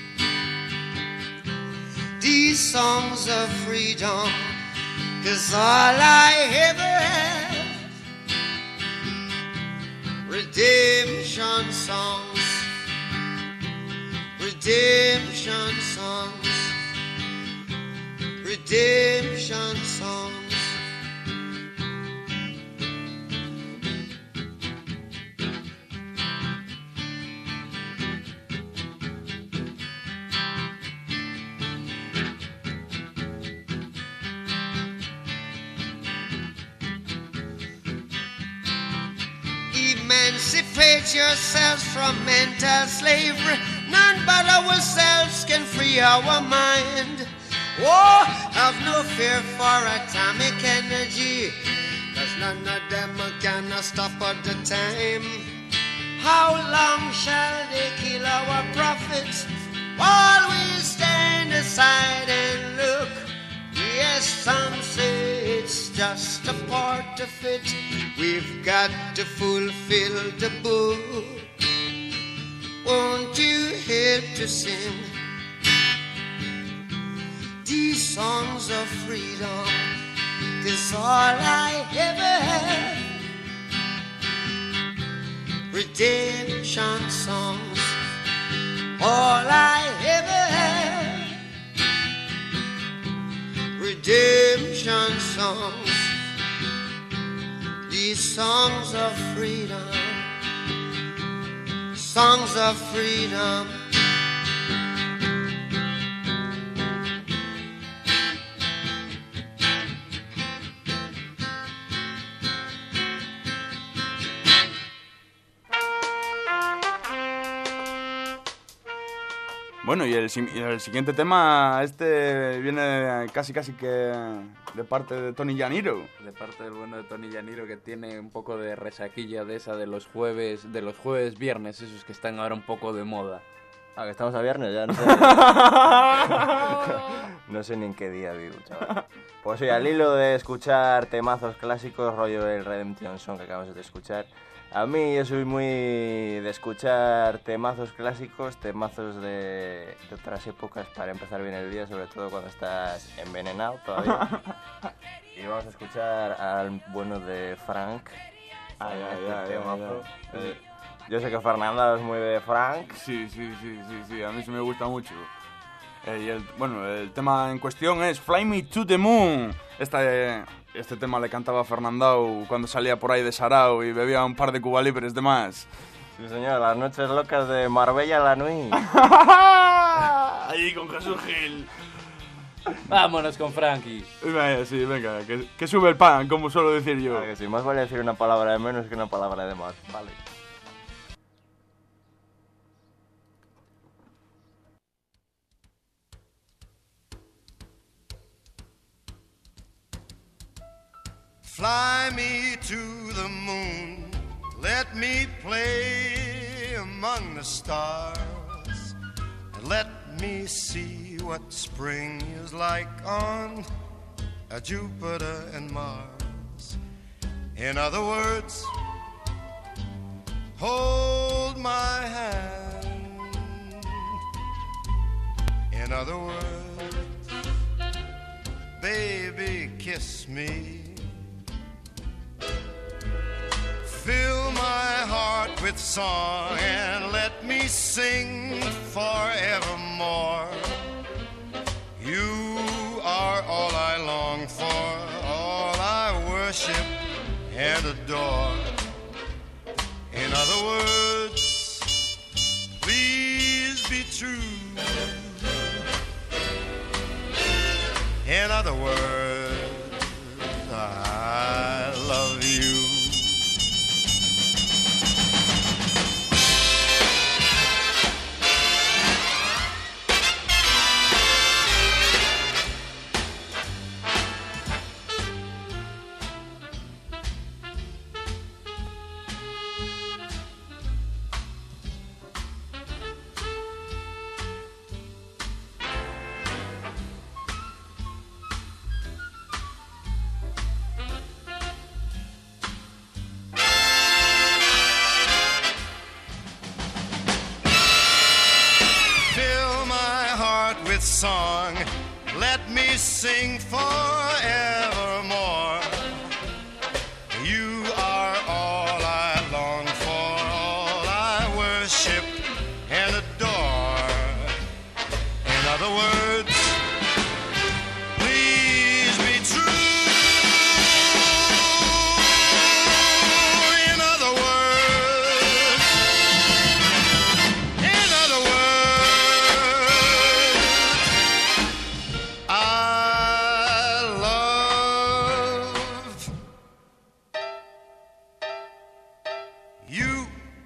these songs of freedom? 'Cause all I ever have, redemption songs, redemption songs, redemption songs. Emancipate yourselves from mental slavery. None but ourselves can free our mind. Oh, have no fear for atomic energy, 'cause none of them can stop at the time. How long shall they kill our prophets while we stand aside and look? Yes, some say it's just a part of it. We've got to fulfill the book. Won't you help to sing these songs of freedom? 'Cause all I ever had, redemption songs. All I ever had, redemption songs. These songs of freedom, songs of freedom. Bueno, y el siguiente tema, viene casi que de parte de Tony Llanero. De parte del bueno de Tony Llanero, que tiene un poco de resaquilla de esa de los jueves viernes, esos que están ahora un poco de moda. Ah, que estamos a viernes, ya no sé. No sé ni en qué día vivo, chaval. Pues sí, al hilo de escuchar temazos clásicos, rollo el Redemption Song que acabamos de escuchar, a mí yo soy muy de escuchar temazos clásicos, temazos de otras épocas para empezar bien el día, sobre todo cuando estás envenenado todavía. Y vamos a escuchar al bueno de Frank. Temazo. Yo sé que Fernando es muy de Frank. Sí, a mí sí me gusta mucho. Y el tema en cuestión es Fly Me to the Moon. Este tema le cantaba a Fernandao cuando salía por ahí de Sarao y bebía un par de Cuba Libres de más. Sí, señor, las noches locas de Marbella la Nuit. Ahí con Jesús Gil. Vámonos con Frankie. Sí, venga, que sube el pan, como suelo decir yo. Claro que sí, más vale decir una palabra de menos que una palabra de más, vale. Fly me to the moon, let me play among the stars, and let me see what spring is like on Jupiter and Mars. In other words, hold my hand. In other words, baby, kiss me. Fill my heart with song and let me sing forevermore. You are all I long for, all I worship and adore. In other words, please be true. In other words, I love you. Song, let me sing forevermore. You are all I long for, all I worship and adore. In other words, please be true. In other words, I love you.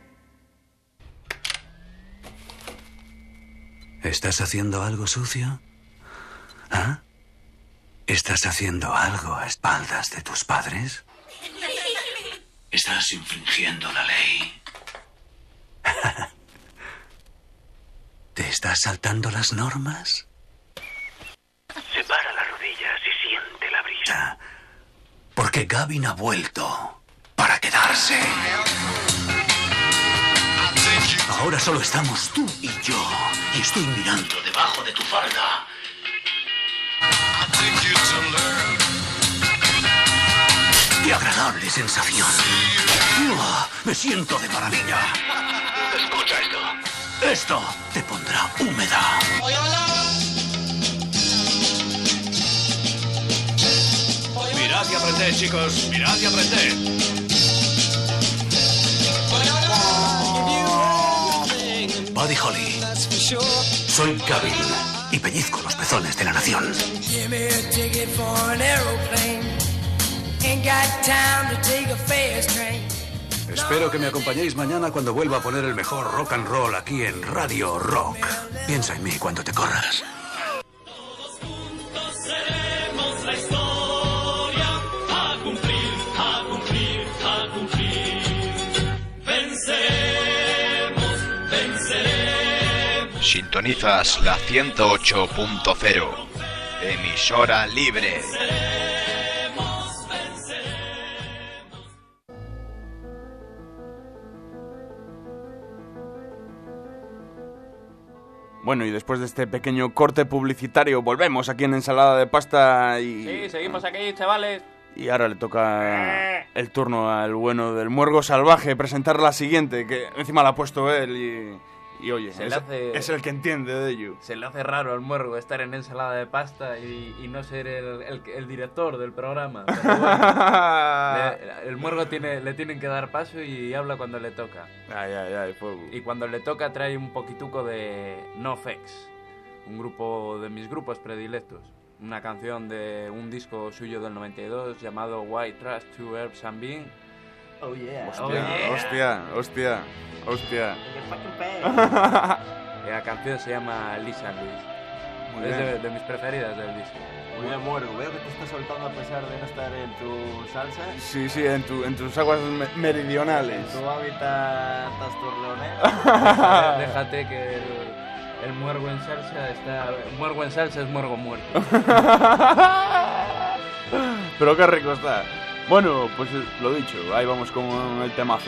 ¿Estás haciendo algo sucio? ¿Ah? ¿Estás haciendo algo a espaldas de tus padres? ¿Estás infringiendo la ley? ¿Te estás saltando las normas? Separa las rodillas y siente la brisa. Porque Gavin ha vuelto para quedarse. Ahora solo estamos tú y yo. Y estoy mirando debajo de tu falda. ¡Qué agradable sensación! Me siento de maravilla. Escucha esto. Esto te pondrá húmeda. Mirad y aprended, chicos. Mirad y aprended. Buddy Holly. Soy Gavin y pellizco los pezones de la nación. Give me a ticket for an aeroplane. Ain't got time to take a fast train. Espero que me acompañéis mañana cuando vuelva a poner el mejor rock and roll aquí en Radio Rock. Piensa en mí cuando te corras. Seremos la historia a cumplir, a cumplir, a cumplir. Venceremos, venceremos. Sintonizas la 108.0, emisora libre. Bueno, y después de este pequeño corte publicitario, volvemos aquí en Ensalada de Pasta y... Sí, seguimos aquí, chavales. Y ahora le toca el turno al bueno del Muergo Salvaje presentar la siguiente, que encima la ha puesto él y oye, es el que entiende de ello. Se le hace raro al Muergo estar en Ensalada de Pasta y no ser el director del programa. Pero bueno, el Muergo le tienen que dar paso y habla cuando le toca. Y cuando le toca trae un poquituco de NoFX, un grupo de mis grupos predilectos. Una canción de un disco suyo del 92 llamado White Trash, Two Herbs and Bean. Oh yeah. Hostia. La canción se llama Lisa Louise. Es de mis preferidas del disco. Muy bien, Muergo. Veo que te estás soltando a pesar de no estar en tu salsa. Sí, en tus aguas meridionales. En tu hábitat asturleonero. Déjate que el muergo en salsa está... Muergo en salsa es muergo muerto. Pero qué rico está. Bueno, pues lo dicho, ahí vamos con el temazo.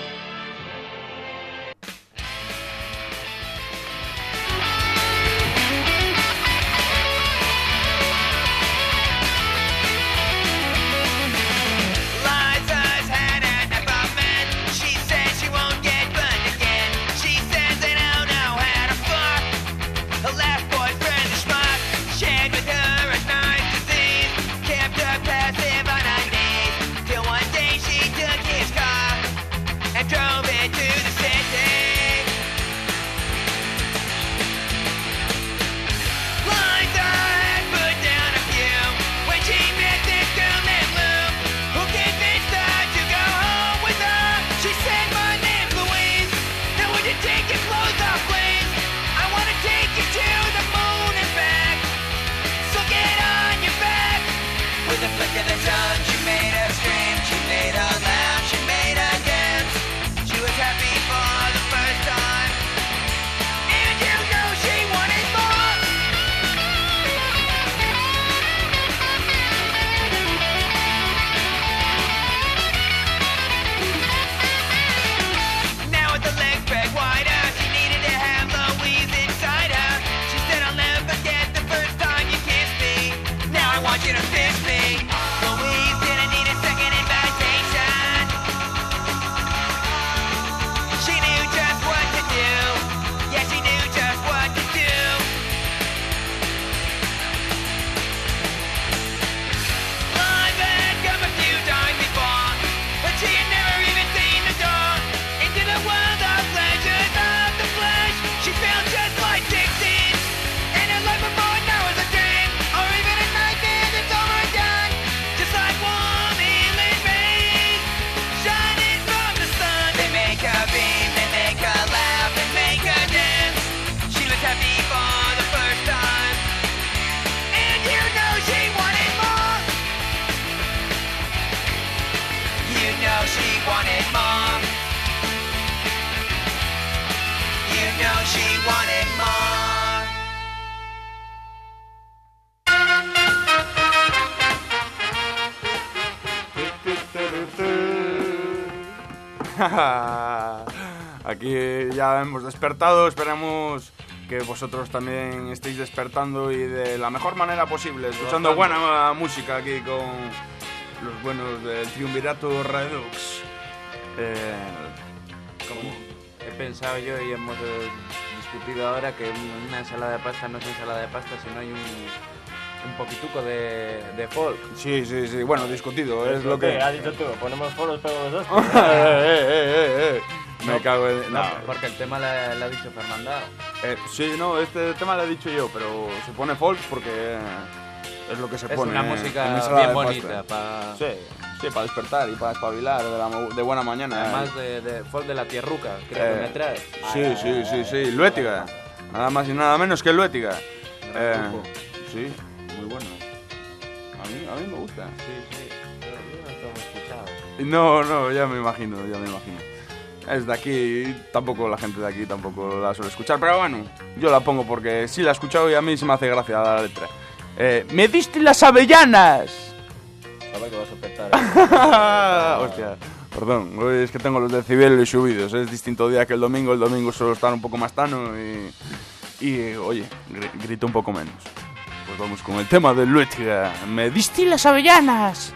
Drove Aquí ya hemos despertado, esperamos que vosotros también estéis despertando y de la mejor manera posible, escuchando buena música aquí con los buenos del Triunvirato Redux. Como he pensado yo y hemos discutido ahora que una ensalada de pasta no es ensalada de pasta, sino hay un poquituco de folk. Sí, bueno, discutido, es lo que... has dicho tú, ponemos foros pero los dos. Me cago en... No, porque el tema le ha dicho Fernanda. Sí, no, este tema lo he dicho yo, pero se pone folk porque es lo que se pone. Es una música en ensalada bien de bonita pasta. Sí, para despertar y para espabilar de buena mañana. Además de folk de la tierruca, creo que me trae. Sí, Luétiga. Nada más y nada menos que Luétiga. Sí, muy bueno. A mí me gusta. Sí, yo no tengo escuchado. No, ya me imagino. Es de aquí, tampoco la gente de aquí tampoco la suele escuchar, pero bueno, yo la pongo porque sí la he escuchado y a mí se me hace gracia la letra. ¡Me diste las avellanas! Sabe que vas a petar. Hostia, perdón, hoy es que tengo los decibeles subidos, es distinto día que el domingo suelo estar un poco más tano y oye, grito un poco menos. Pues vamos con el tema de Luétiga. ¡Me diste las avellanas!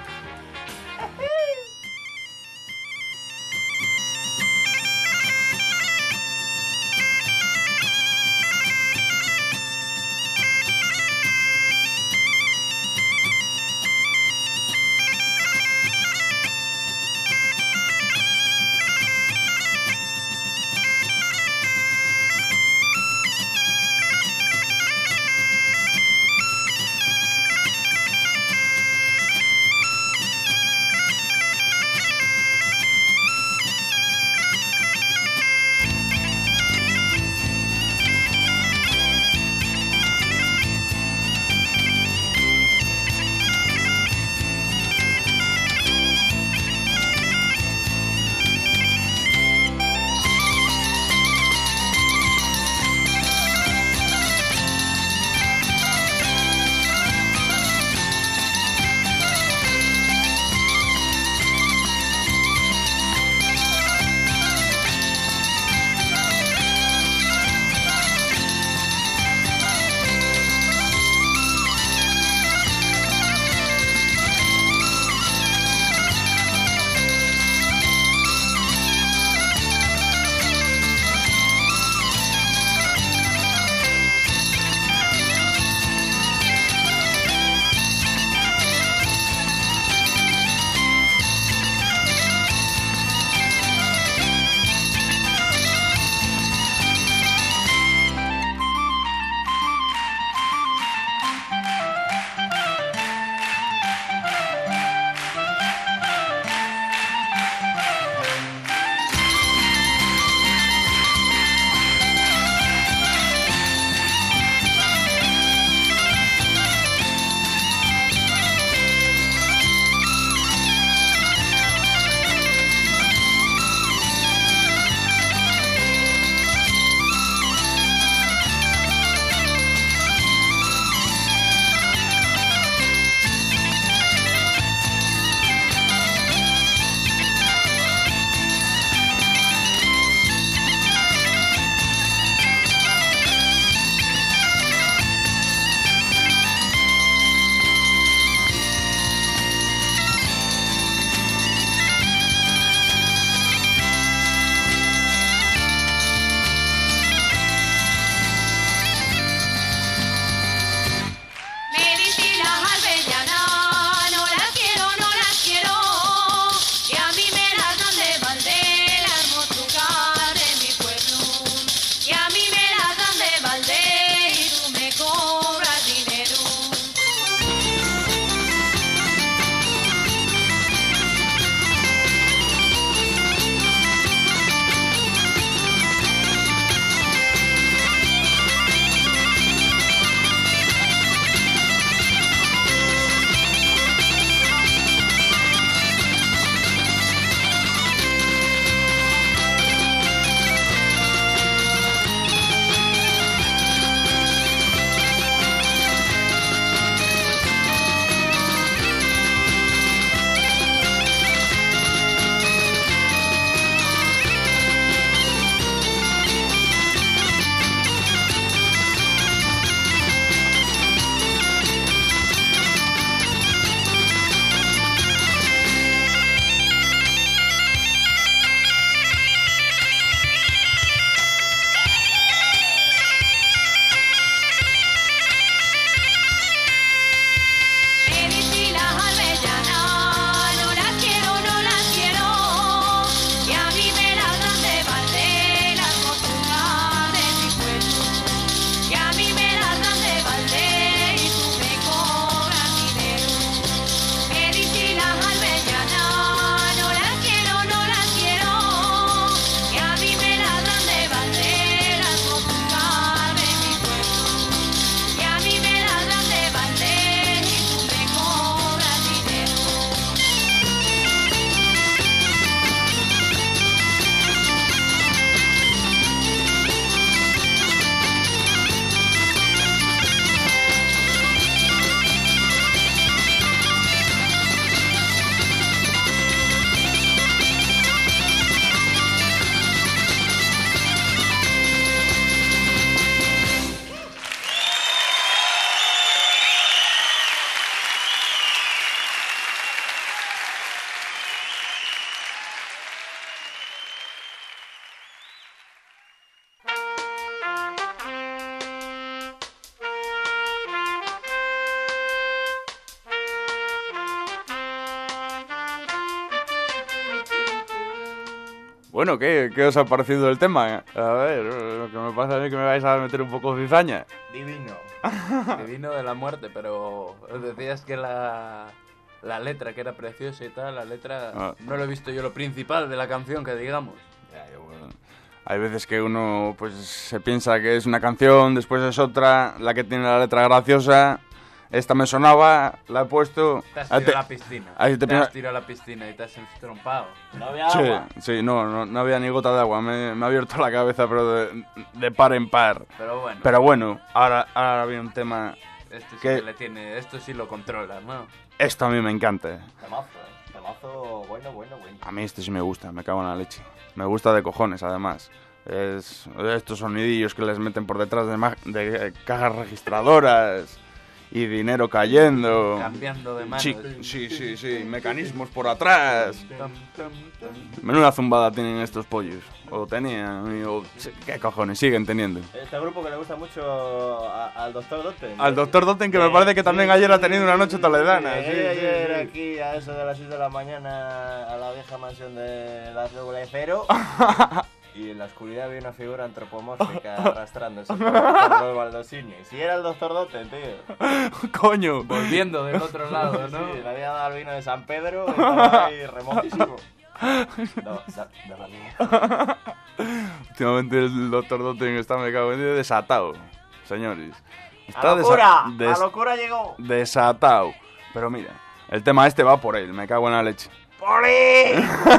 Bueno, ¿qué os ha parecido el tema? A ver, lo que me pasa a mí es que me vais a meter un poco cizaña. Divino. Divino de la muerte, pero decías que la letra, que era preciosa y tal, la letra... No lo he visto yo lo principal de la canción, que digamos. Hay veces que uno pues se piensa que es una canción, después es otra, la que tiene la letra graciosa. Esta me sonaba, la he puesto... Te has tirado a la piscina. Ahí te has tirado a la piscina y te has estrompado. No había agua. Sí, no había ni gota de agua. Me ha abierto la cabeza, pero de par en par. Pero bueno. Ahora viene un tema... Esto sí que le tiene... Esto sí lo controla, ¿no? Esto a mí me encanta. Temazo bueno. A mí este sí me gusta, me cago en la leche. Me gusta de cojones, además. Es estos sonidillos que les meten por detrás de cajas registradoras y dinero cayendo. Cambiando de manos. Sí, mecanismos por atrás. Menuda zumbada tienen estos pollos. O tenían, o qué cojones, siguen teniendo. Este grupo que le gusta mucho al Dr. Dotten. Al Dr. Dotten, que me parece que también ayer ha tenido una noche toledana. Ayer aquí a eso de las 6 de la mañana a la vieja mansión de las Doble Cero. Y en la oscuridad había una figura antropomórfica arrastrándose por los baldosines. Y era el Dr. Dotten, tío. Coño. Volviendo del otro lado, ¿no? Sí, le había dado el vino de San Pedro y estaba ahí remotísimo. No, la mía. Últimamente el Dr. Dotten está, me cago en Dios, desatado, señores. Está ¡la locura llegó! Desatado. Pero mira, el tema este va por él, me cago en la leche. ¡Poli!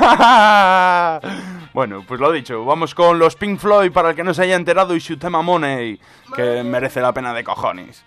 Bueno, pues lo dicho, vamos con los Pink Floyd para el que no se haya enterado y su tema Money, que merece la pena de cojones.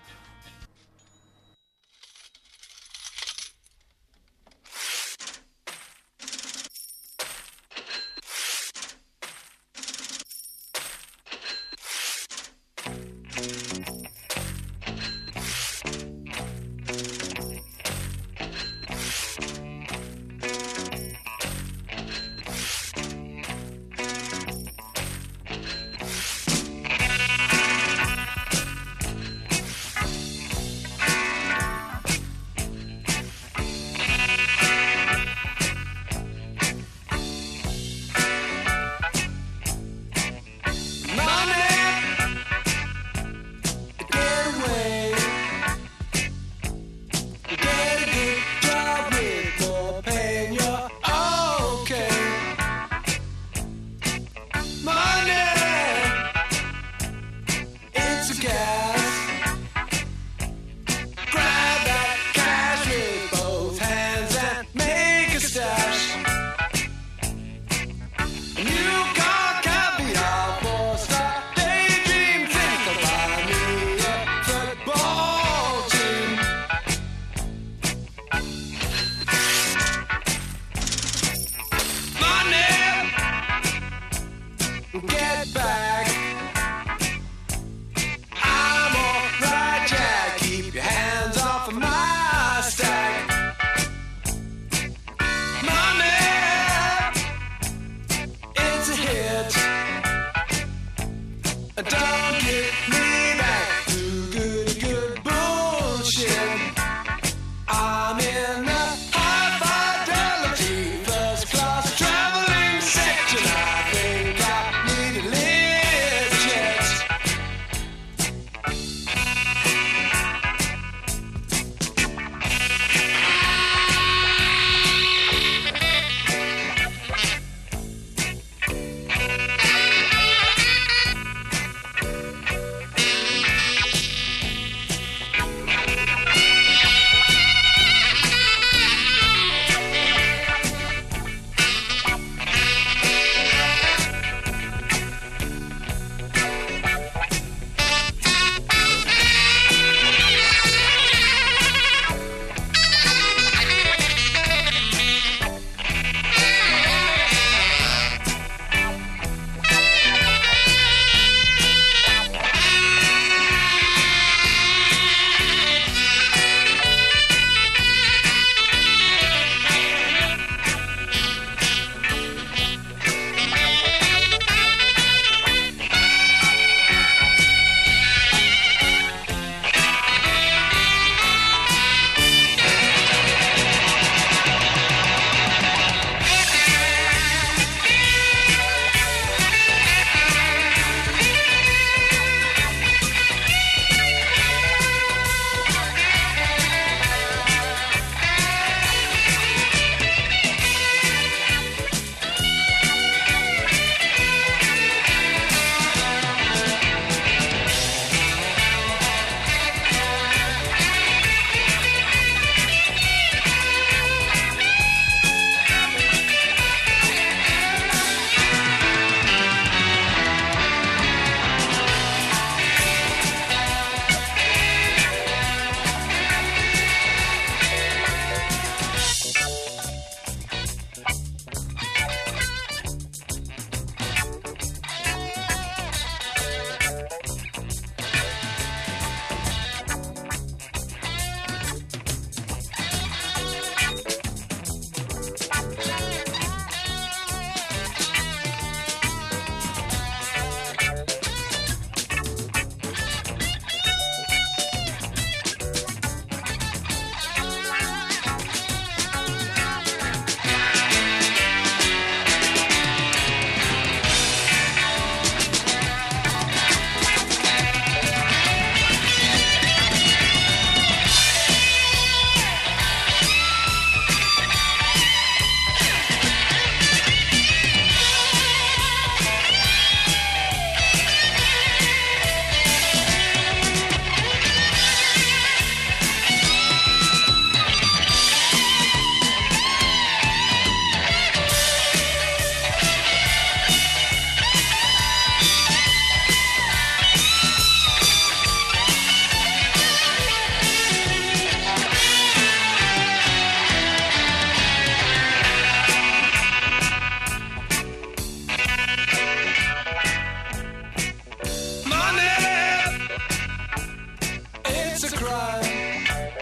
a crime.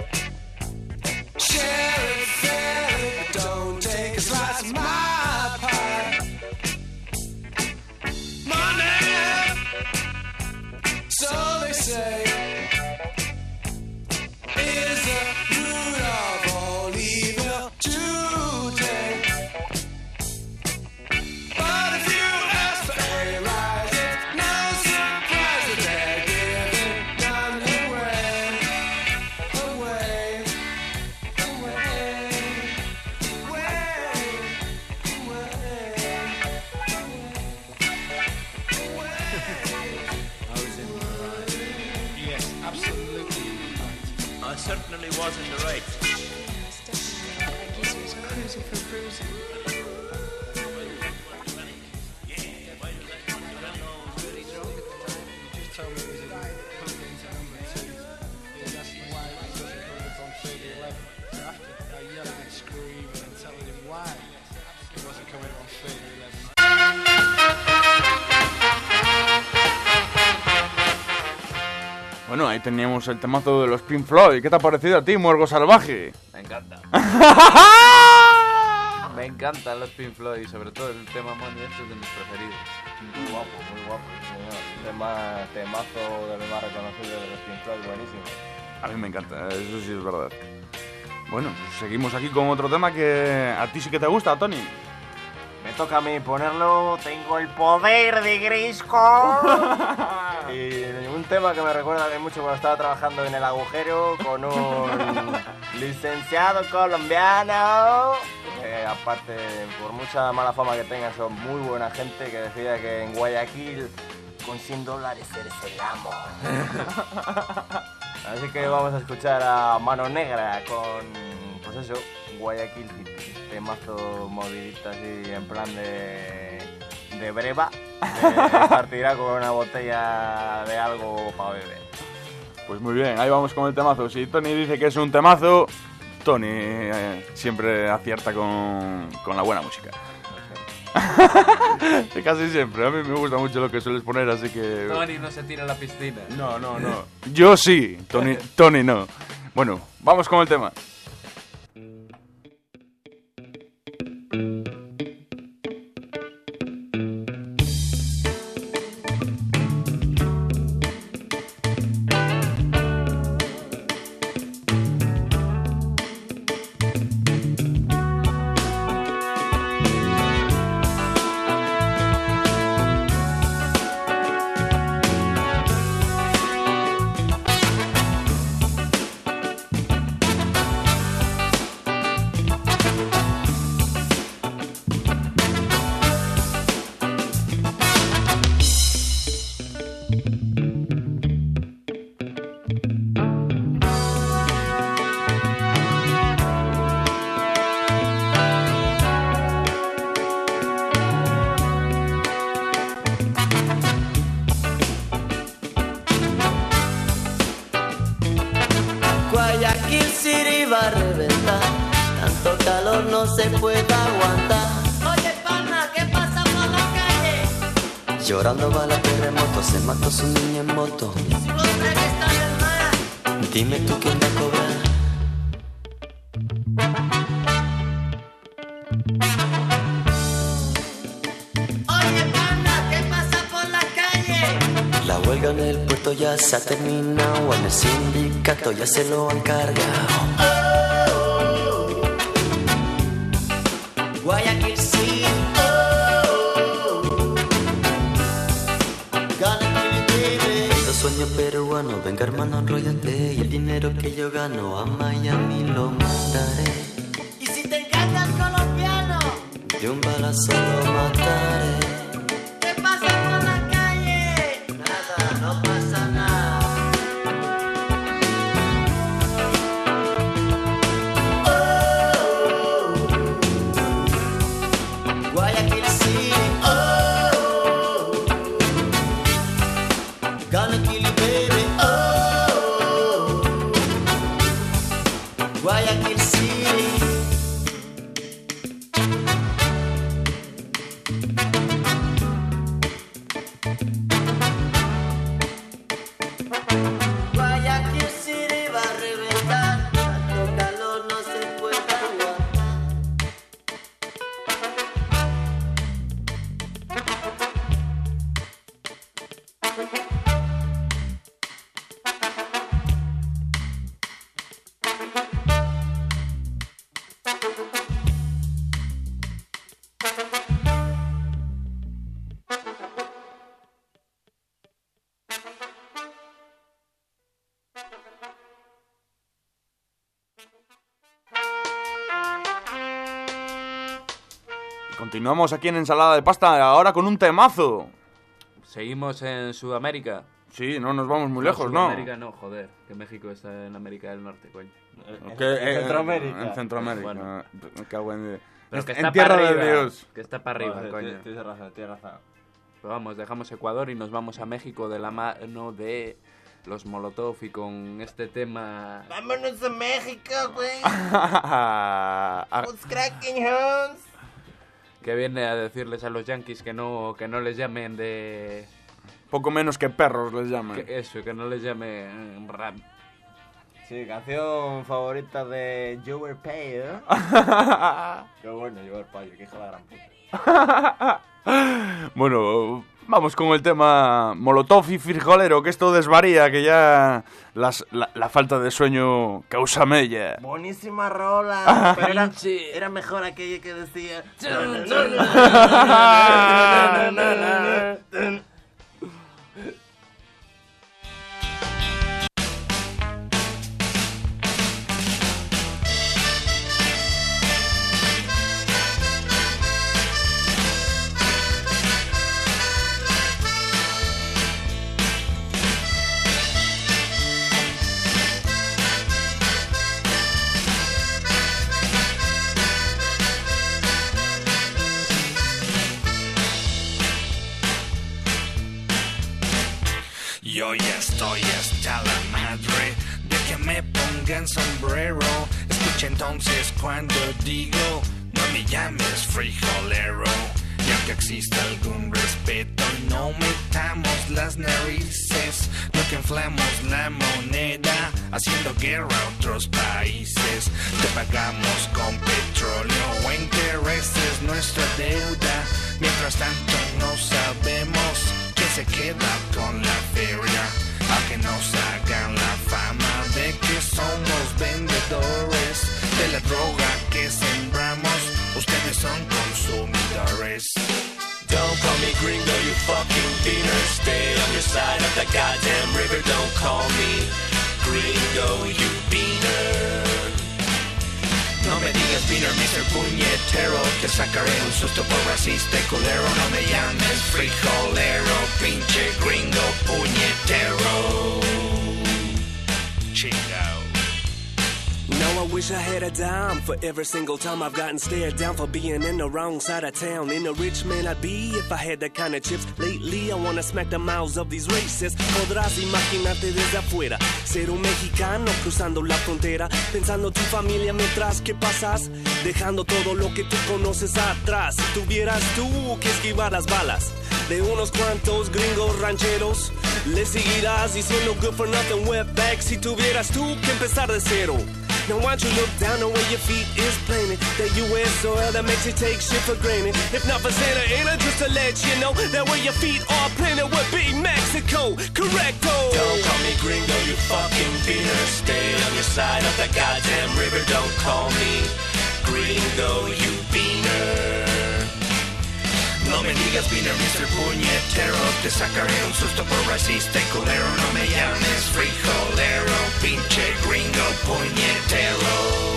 Share it fairly, but don't take a slice of my pie. Money, so they say, is the root of all evil today. But if you ask for a rise, it's no surprise that they're giving none away. Away, away, I was in the right. Yes, absolutely right. I certainly was in the right. Cruising for bruising. Just told me it was a put it into number 2. He's asking why he doesn't put it on 3011. So after yelling and screaming and telling him why it wasn't coming on 3011. Bueno, ahí teníamos el temazo de los Pink Floyd. ¿Qué te ha parecido a ti, Muergo Salvaje? Me encanta. Me encantan los Pink Floyd, sobre todo el tema Money, este es de mis preferidos. Muy guapo, señor. Temazo de los más reconocidos de los Pink Floyd, buenísimo. A mí me encanta, eso sí es verdad. Bueno, pues seguimos aquí con otro tema que a ti sí que te gusta, Tony. Me toca a mí ponerlo, tengo el poder de Grisco. Y un tema que me recuerda de mucho cuando estaba trabajando en El Agujero con un licenciado colombiano. Aparte, por mucha mala fama que tengan, son muy buena gente, que decía que en Guayaquil con $100 eres el amo. Así que vamos a escuchar a Mano Negra con, pues eso, Guayaquil City. Temazo movidito así en plan de breva, partirá con una botella de algo para beber. Pues muy bien, ahí vamos con el temazo. Si Tony dice que es un temazo, Tony siempre acierta con la buena música. Casi siempre, a mí me gusta mucho lo que sueles poner, así que... Tony no se tira a la piscina. No. Yo sí, Tony no. Bueno, vamos con el tema. Guayaquil City va a reventar, tanto calor no se puede aguantar. Oye, pana, ¿qué pasa por la calle? Llorando va la terremoto, se mató su niña en moto. Si los tres están en el mar. Dime tú quién va a cobrar. Oye, pana, ¿qué pasa por la calle? La huelga en el puerto ya se ha terminado, en el sindicato ya se lo han cargado. Guayaquil City. Los sueños peruanos, venga hermano, enróllate. Y el dinero que yo gano a Miami lo mandaré. ¿Y si te engañas colombiano? De un balazo lo mataré. ¿Qué pasa por la calle? Nada, no pasa nada. Guayaquil City. Gonna kill you, baby. Guayaquil City. Continuamos aquí en Ensalada de Pasta, ahora con un temazo. Seguimos en Sudamérica. Sí, no nos vamos muy lejos, ¿no? Sudamérica no, joder, que México está en América del Norte, coño. En Centroamérica. En Centroamérica. Bueno. Me cago en... Pero que en está tierra para de arriba, Dios. que está para arriba, coño. Tienes razón. Pero vamos, dejamos Ecuador y nos vamos a México de la mano de los Molotov y con este tema... ¡Vámonos a México, güey! What's cracking, Hans? Que viene a decirles a los yankees que no les llamen de... Poco menos que perros les llaman. Que no les llamen rap. Sí, canción favorita de Joe Payo. Qué bueno, Joe Payo, que hijo de la gran puta. Bueno, vamos con el tema Molotov y Frijolero, que esto desvaría, que ya la falta de sueño causa mella. Buenísima rola, pero era mejor aquella que decía... Yo ya estoy hasta la madre de que me pongan sombrero. Escucha entonces cuando digo, no me llames frijolero. Y aunque exista algún respeto, no metamos las narices. No que inflamos la moneda, haciendo guerra a otros países. Te pagamos con petróleo o intereses nuestra deuda. Mientras tanto no sabemos quién se queda con la feria. A que nos hagan la fama de que somos vendedores de la droga que sembramos. Ustedes son consumidores. Don't call me gringo, you fucking beaner. Stay on your side of the goddamn river. Don't call me gringo, you beaner. No me digas beaner, Mr. Puñetero, que sacaré un susto por racista y culero. No me llames frijolero, pinche gringo puñetero. Chingao. Now I wish I had a dime for every single time I've gotten stared down for being in the wrong side of town. In a rich man I'd be if I had that kind of chips. Lately I wanna smack the mouths of these racists. Podrás imaginarte desde afuera ser un mexicano cruzando la frontera, pensando tu familia mientras que pasas, dejando todo lo que tú conoces atrás. Si tuvieras tú que esquivar las balas de unos cuantos gringos rancheros, le seguirás diciendo good for nothing wetback. Si tuvieras tú que empezar de cero, now why don't you look down the way your feet is planted? That U.S. soil that makes you take shit for granted. If not for Santa Ana, just to let you know that where your feet are planted would be Mexico. Correcto. Don't call me gringo, you fucking beaner. Stay on your side of the goddamn river. Don't call me gringo, you beaner. No me digas beaner, Mr. Puñetero. Te sacaré un susto por racista y culero. No me llames frijolero, pinche gringo puñetero.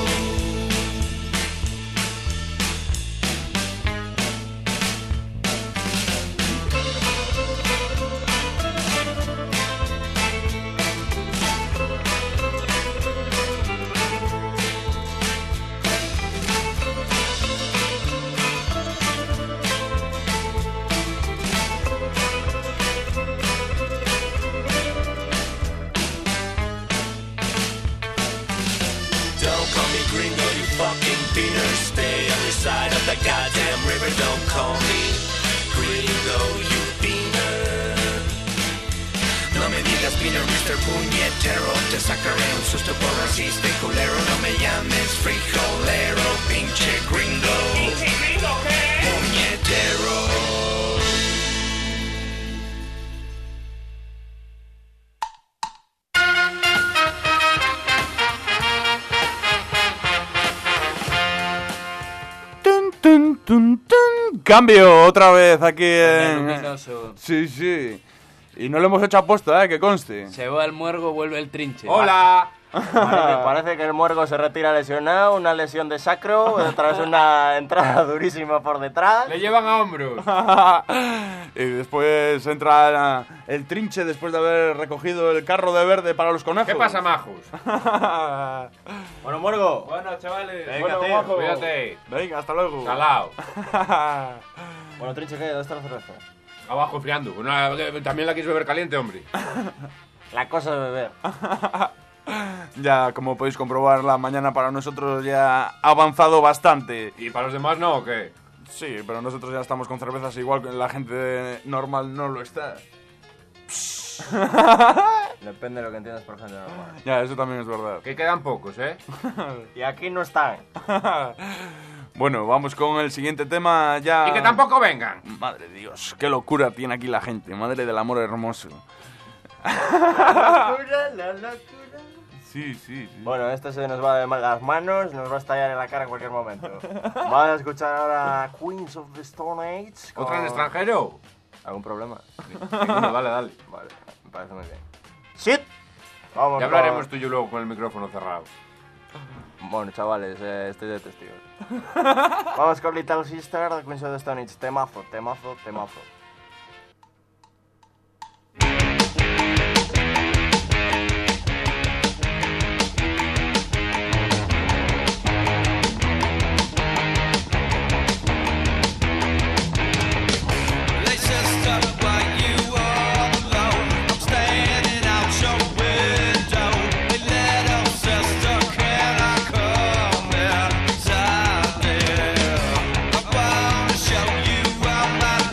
Side of the goddamn river, don't call me gringo, you beaner. No me digas beaner, Mr. Puñetero. Te sacaré un susto por racista y culero. No me llames frijolero, pinche gringo. ¿Pinche gringo qué? Puñetero. Cambio otra vez aquí en... luminoso. Sí. Y no lo hemos hecho aposta, que conste. Se va el muergo, vuelve el trinche. ¡Hola! Parece que el muergo se retira lesionado, una lesión de sacro, tras una entrada durísima por detrás. Le llevan a hombros. Y después entra el trinche después de haber recogido el carro de verde para los conejos. ¿Qué pasa, majos? Bueno, muergo. Bueno, chavales. Venga, Bueno, tío. majo. Cuídate. Venga, hasta luego. Salao. Bueno, trinche, ¿qué? ¿Dónde está la cerveza? Abajo friando. También la quieres beber caliente, hombre. La cosa de beber. Ya, como podéis comprobar, la mañana para nosotros ya ha avanzado bastante. ¿Y para los demás no o qué? Sí, pero nosotros ya estamos con cervezas igual que la gente normal no lo está. Depende de lo que entiendas por gente normal. Ya, eso también es verdad. Que quedan pocos, ¿eh? Y aquí no están. Bueno, vamos con el siguiente tema ya. Y que tampoco vengan. Madre de Dios, qué locura tiene aquí la gente. Madre del amor hermoso. La locura. Sí. Bueno, este se nos va de las manos, nos va a estallar en la cara en cualquier momento. Vamos a escuchar ahora Queens of the Stone Age. ¿Otra en extranjero? ¿Algún problema? Ninguno, dale. Vale, me parece muy bien. ¡Shit! Vamos. Ya hablaremos tú y yo luego con el micrófono cerrado. Bueno, chavales, estoy de testigos. Vamos con Little Sister de Queens of the Stone Age. Temazo. Show you all my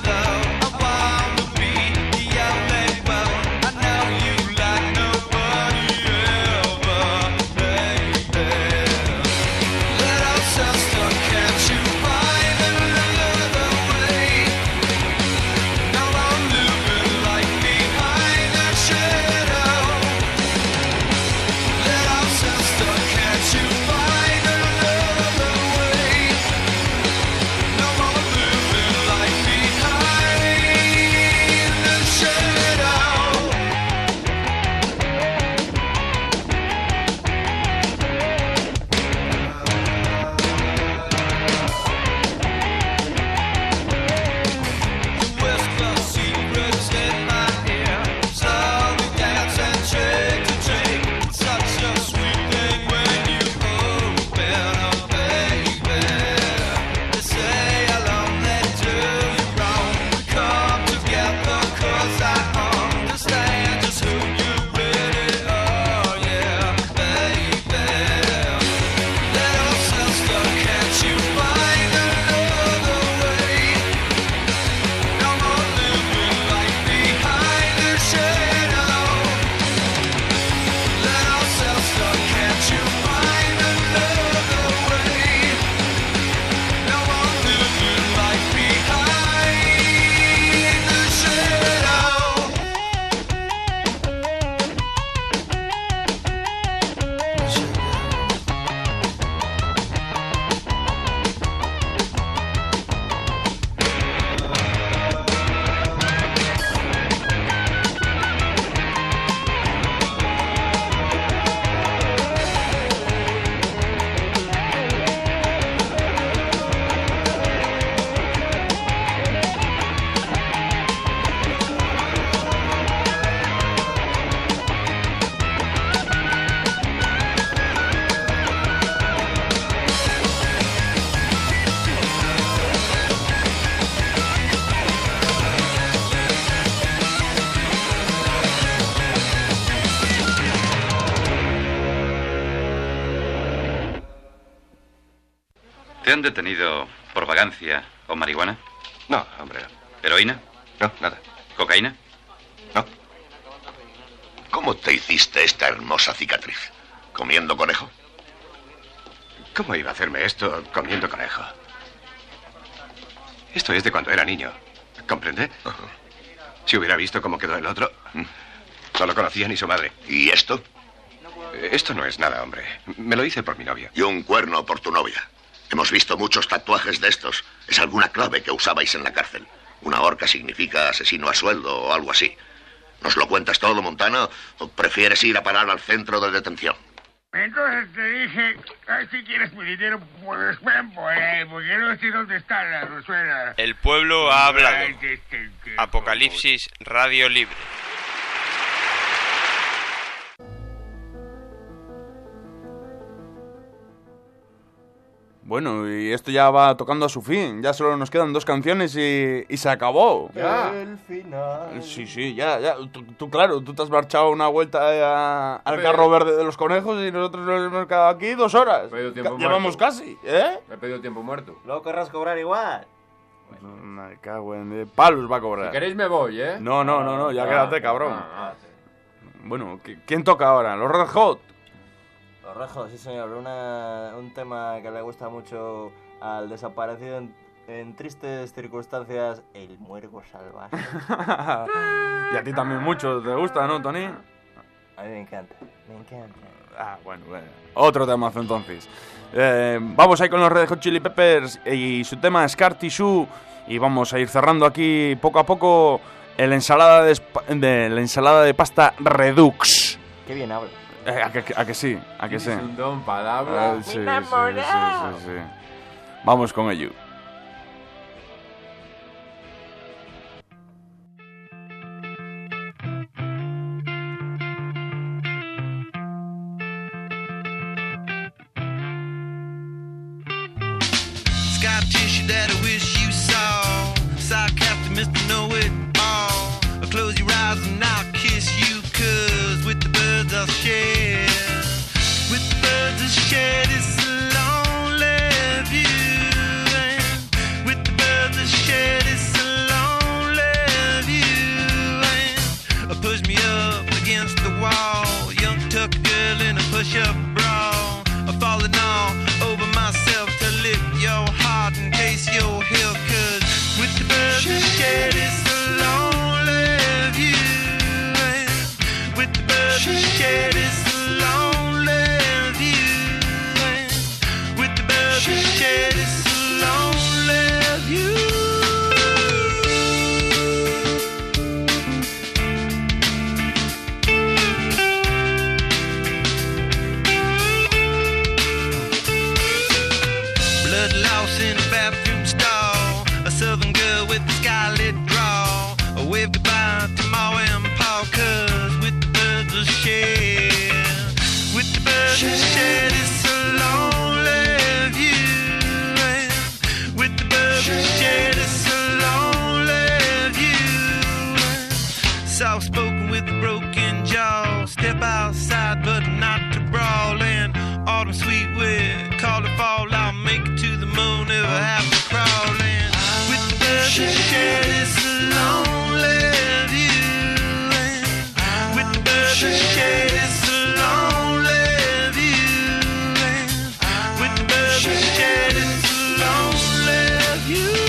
¿Te han detenido por vagancia o marihuana? No, hombre. ¿Heroína? No, nada. ¿Cocaína? No. ¿Cómo te hiciste esta hermosa cicatriz? ¿Comiendo conejo? ¿Cómo iba a hacerme esto comiendo conejo? Esto es de cuando era niño. ¿Comprende? Si hubiera visto cómo quedó el otro, no lo conocía ni su madre. ¿Y esto? Esto no es nada, hombre. Me lo hice por mi novia. Y un cuerno por tu novia. Hemos visto muchos tatuajes de estos. ¿Es alguna clave que usabais en la cárcel? Una horca significa asesino a sueldo o algo así. ¿Nos lo cuentas todo, Montano, o prefieres ir a parar al centro de detención? Entonces te dije, si quieres mi dinero, pues ven por él, porque no sé dónde está la Rosuela. El pueblo ha hablado. Apocalipsis Radio Libre. Bueno, y esto ya va tocando a su fin. Ya solo nos quedan 2 canciones y se acabó. El final. Sí, ya. Tú, claro, tú te has marchado una vuelta al carro verde de los conejos y nosotros nos hemos quedado aquí 2 horas. Llevamos casi, ¿eh? Me he pedido tiempo muerto. No querrás cobrar igual. Me cago en... palos va a cobrar. Si queréis me voy, ¿eh? No, ya quédate, cabrón. Bueno, ¿quién toca ahora? ¿Los Red Hot? Los Red Hot, sí señor, un tema que le gusta mucho al desaparecido en tristes circunstancias, el muergo salvaje. Y a ti también mucho te gusta, ¿no, Tony? A mí me encanta. Bueno. Otro temazo entonces. Vamos ahí con los Red Hot Chili Peppers y su tema Scar Tissue, y vamos a ir cerrando aquí poco a poco la ensalada de pasta Redux. Qué bien hablas. ¿A que sí? Es un don palabra. Sí. Vamos con ello. Scar tissue that I wish you saw. Sarcastic Mr. Know-It-All. Close your eyes and I'll kiss you, 'cause with the birds I'll share. With the birds I'll share this lonely view. And with the birds I'll share this lonely view. And push me up against the wall. Young tuck girl in a push-up bra. Falling all over myself to lick your heart in case you're here. 'Cause with the birds I'll share this lonely view. And with the birds I'll share this lonely view. And with the birds I'll share this lonely view. Blood loss in a bathroom stall. A southern girl with a scarlet draw. A wave goodbye to Ma and Pa, 'cause with the birds I'll share. With the birds I'll share this lonely view. And with the birds I'll share this lonely view. Soft spoken with a broken jaw. Step outside but not to brawl. And autumn sweet with call it fall. I'll make it to the moon if I have to crawl in. With the birds I'll share this lonely view. And with the birds I'll share this lonely view. And with the birds I'll share this lonely view.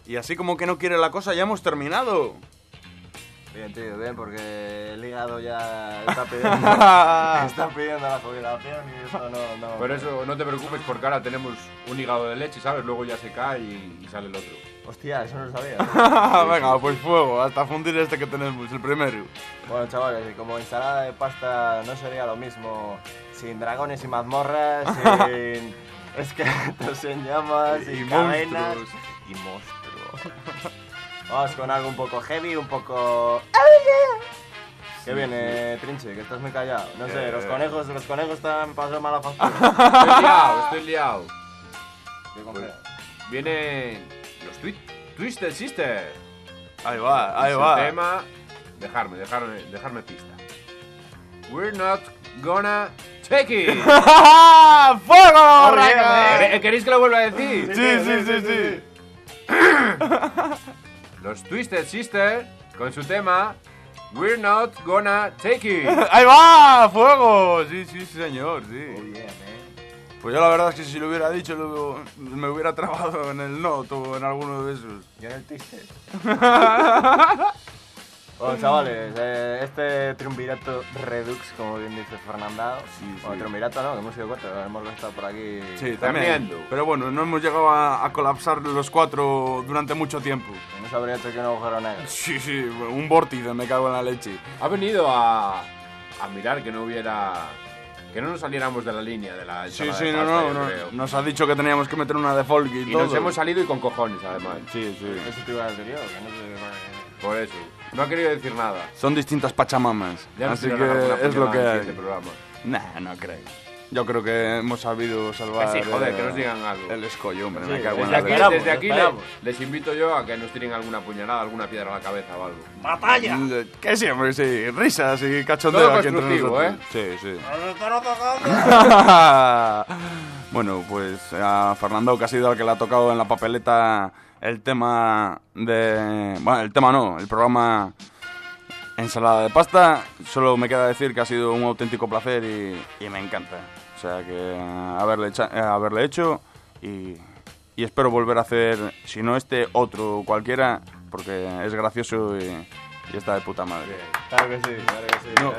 Y así como que no quiere la cosa, ya hemos terminado. Bien, tío, bien, porque el hígado ya está pidiendo la jubilación y eso no... Por eso no te preocupes, porque ahora tenemos un hígado de leche, ¿sabes? Luego ya se cae y sale el otro. Hostia, eso no lo sabía. Venga, pues fuego, hasta fundir este que tenemos, el primero. Bueno, chavales, y como ensalada de pasta no sería lo mismo sin dragones y mazmorras, sin esqueletos en llamas y cadenas y monstruos. Vamos con algo un poco heavy, un poco... ¿Qué viene, Trinche? Que estás muy callado. No sé, los conejos están pasando mala factura. Estoy liado. ¿Qué compras? Vienen los Twisted Sister. Ahí va. El tema... Dejarme pista. We're not gonna take it. ¡Fuego! ¿Queréis que lo vuelva a decir? Sí. Los Twisted Sister con su tema We're not gonna take it. ¡Ahí va! ¡Fuego! Sí, señor, sí. Muy bien, Pues yo la verdad es que si lo hubiera dicho me hubiera trabado en el not o en alguno de esos. Yo en el Twisted. Bueno, chavales, este triunvirato Redux, como bien dice Fernandao. Bueno, triunvirato no, que hemos sido 4, hemos estado por aquí. Sí, también. Pero bueno, no hemos llegado a colapsar los 4 durante mucho tiempo. No se habría hecho que un agujero negro. Sí, un vórtice, me cago en la leche. Ha venido a mirar que no nos saliéramos de la línea de la ensalada de pasta, yo creo. Nos ha dicho que teníamos que meter una de folk y todo. Nos hemos salido y con cojones, además. Sí. Eso te iba a decir yo, que no sé... Por eso. No ha querido decir nada. Son distintas pachamamas. Ya así que es lo que hay. Programa. Nah, no creo. Yo creo que hemos sabido salvar sí, joder, que nos digan algo. El escollo, hombre. Sí, me cago en desde aquí les invito yo a que nos tiren alguna puñalada, alguna piedra a la cabeza o algo. ¡Batalla! Que siempre, sí. Risas y cachondeo todo aquí entre constructivo, nosotros. Sí. ¡Nos están atacando! Bueno, pues a Fernando, que ha sido el que le ha tocado en la papeleta el tema de... Bueno, el tema no, el programa Ensalada de Pasta. Solo me queda decir que ha sido un auténtico placer y me encanta. O sea que haberle hecho y espero volver a hacer, si no otro cualquiera, porque es gracioso y está de puta madre. Claro que sí. No.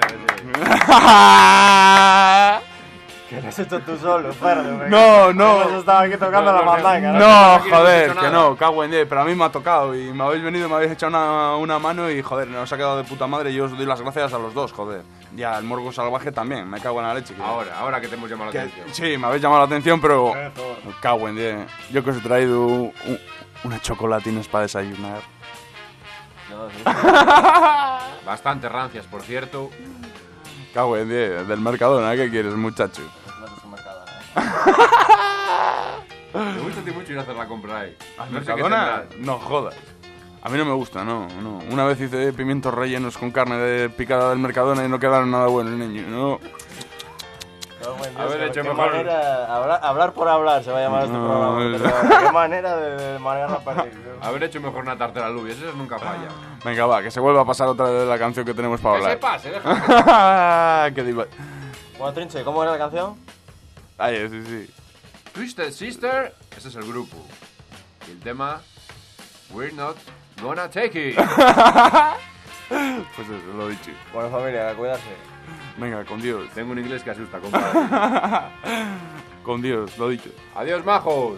Que lo has hecho tú solo, Ferdo. No. Hemos estado aquí tocando la mandanga. No, joder, que no, cago en 10, pero a mí me ha tocado y me habéis venido, me habéis echado una mano y joder, nos ha quedado de puta madre y yo os doy las gracias a los dos, joder. Ya, el morgo salvaje también, me cago en la leche. Ahora que te hemos llamado la atención. Sí, me habéis llamado la atención, pero me cago en 10. Yo que os he traído unas chocolatinas para desayunar. Bastante rancias, por cierto. Cago en 10, del Mercadona, ¿qué quieres, muchacho? Me gusta a ti mucho ir a hacer la compra ahí. ¿Al Mercadona? No jodas. A mí no me gusta, no. Una vez hice pimientos rellenos con carne picada del Mercadona y no quedaron nada buenos, niño. No. Haber hecho mejor. Hablar por hablar se va a llamar este programa. Qué manera de manejar la partida. Haber hecho mejor una tartera alubias, eso nunca falla. Venga, va, que se vuelva a pasar otra vez la canción que tenemos para hablar. Que se pase, déjame. Qué diva. Bueno, Trinche, ¿cómo era la canción? Ay, sí. Twisted Sister, ese es el grupo. Y el tema, We're not gonna take it. Pues eso, lo he dicho. Bueno, familia, a cuidarse. Venga, con Dios. Tengo un inglés que asusta, compadre. Con Dios, lo he dicho. Adiós, majos.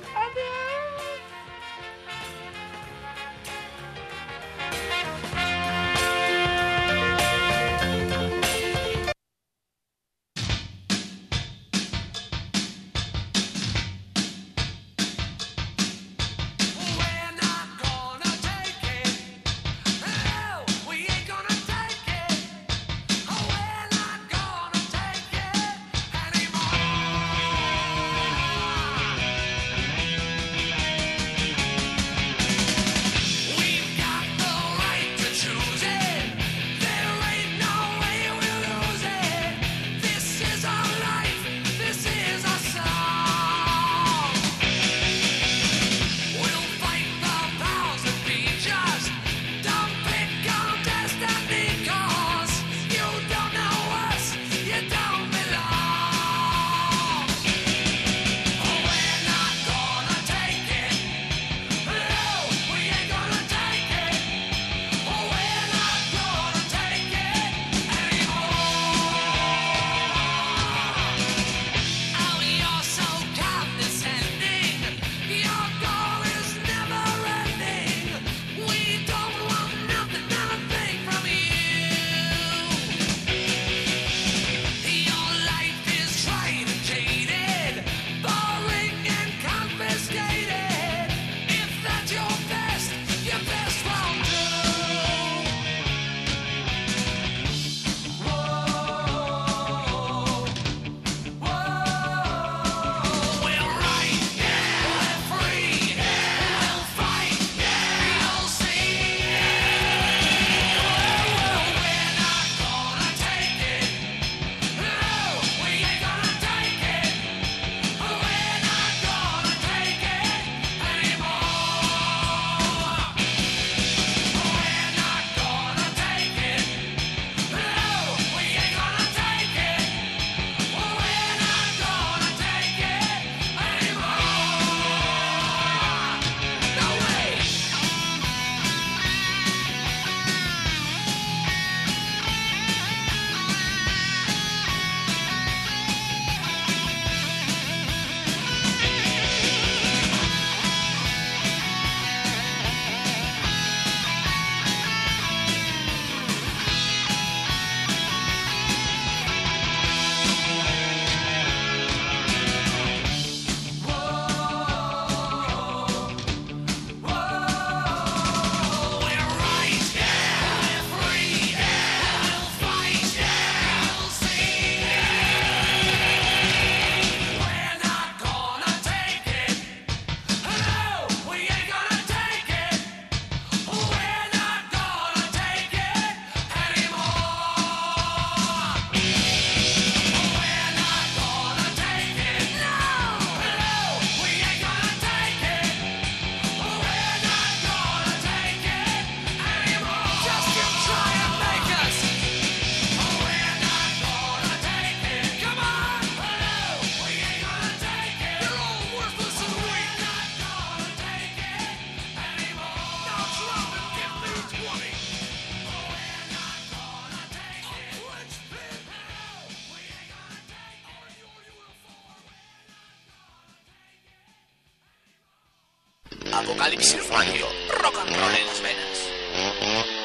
Apocalipsis Radio, rock and roll en las venas.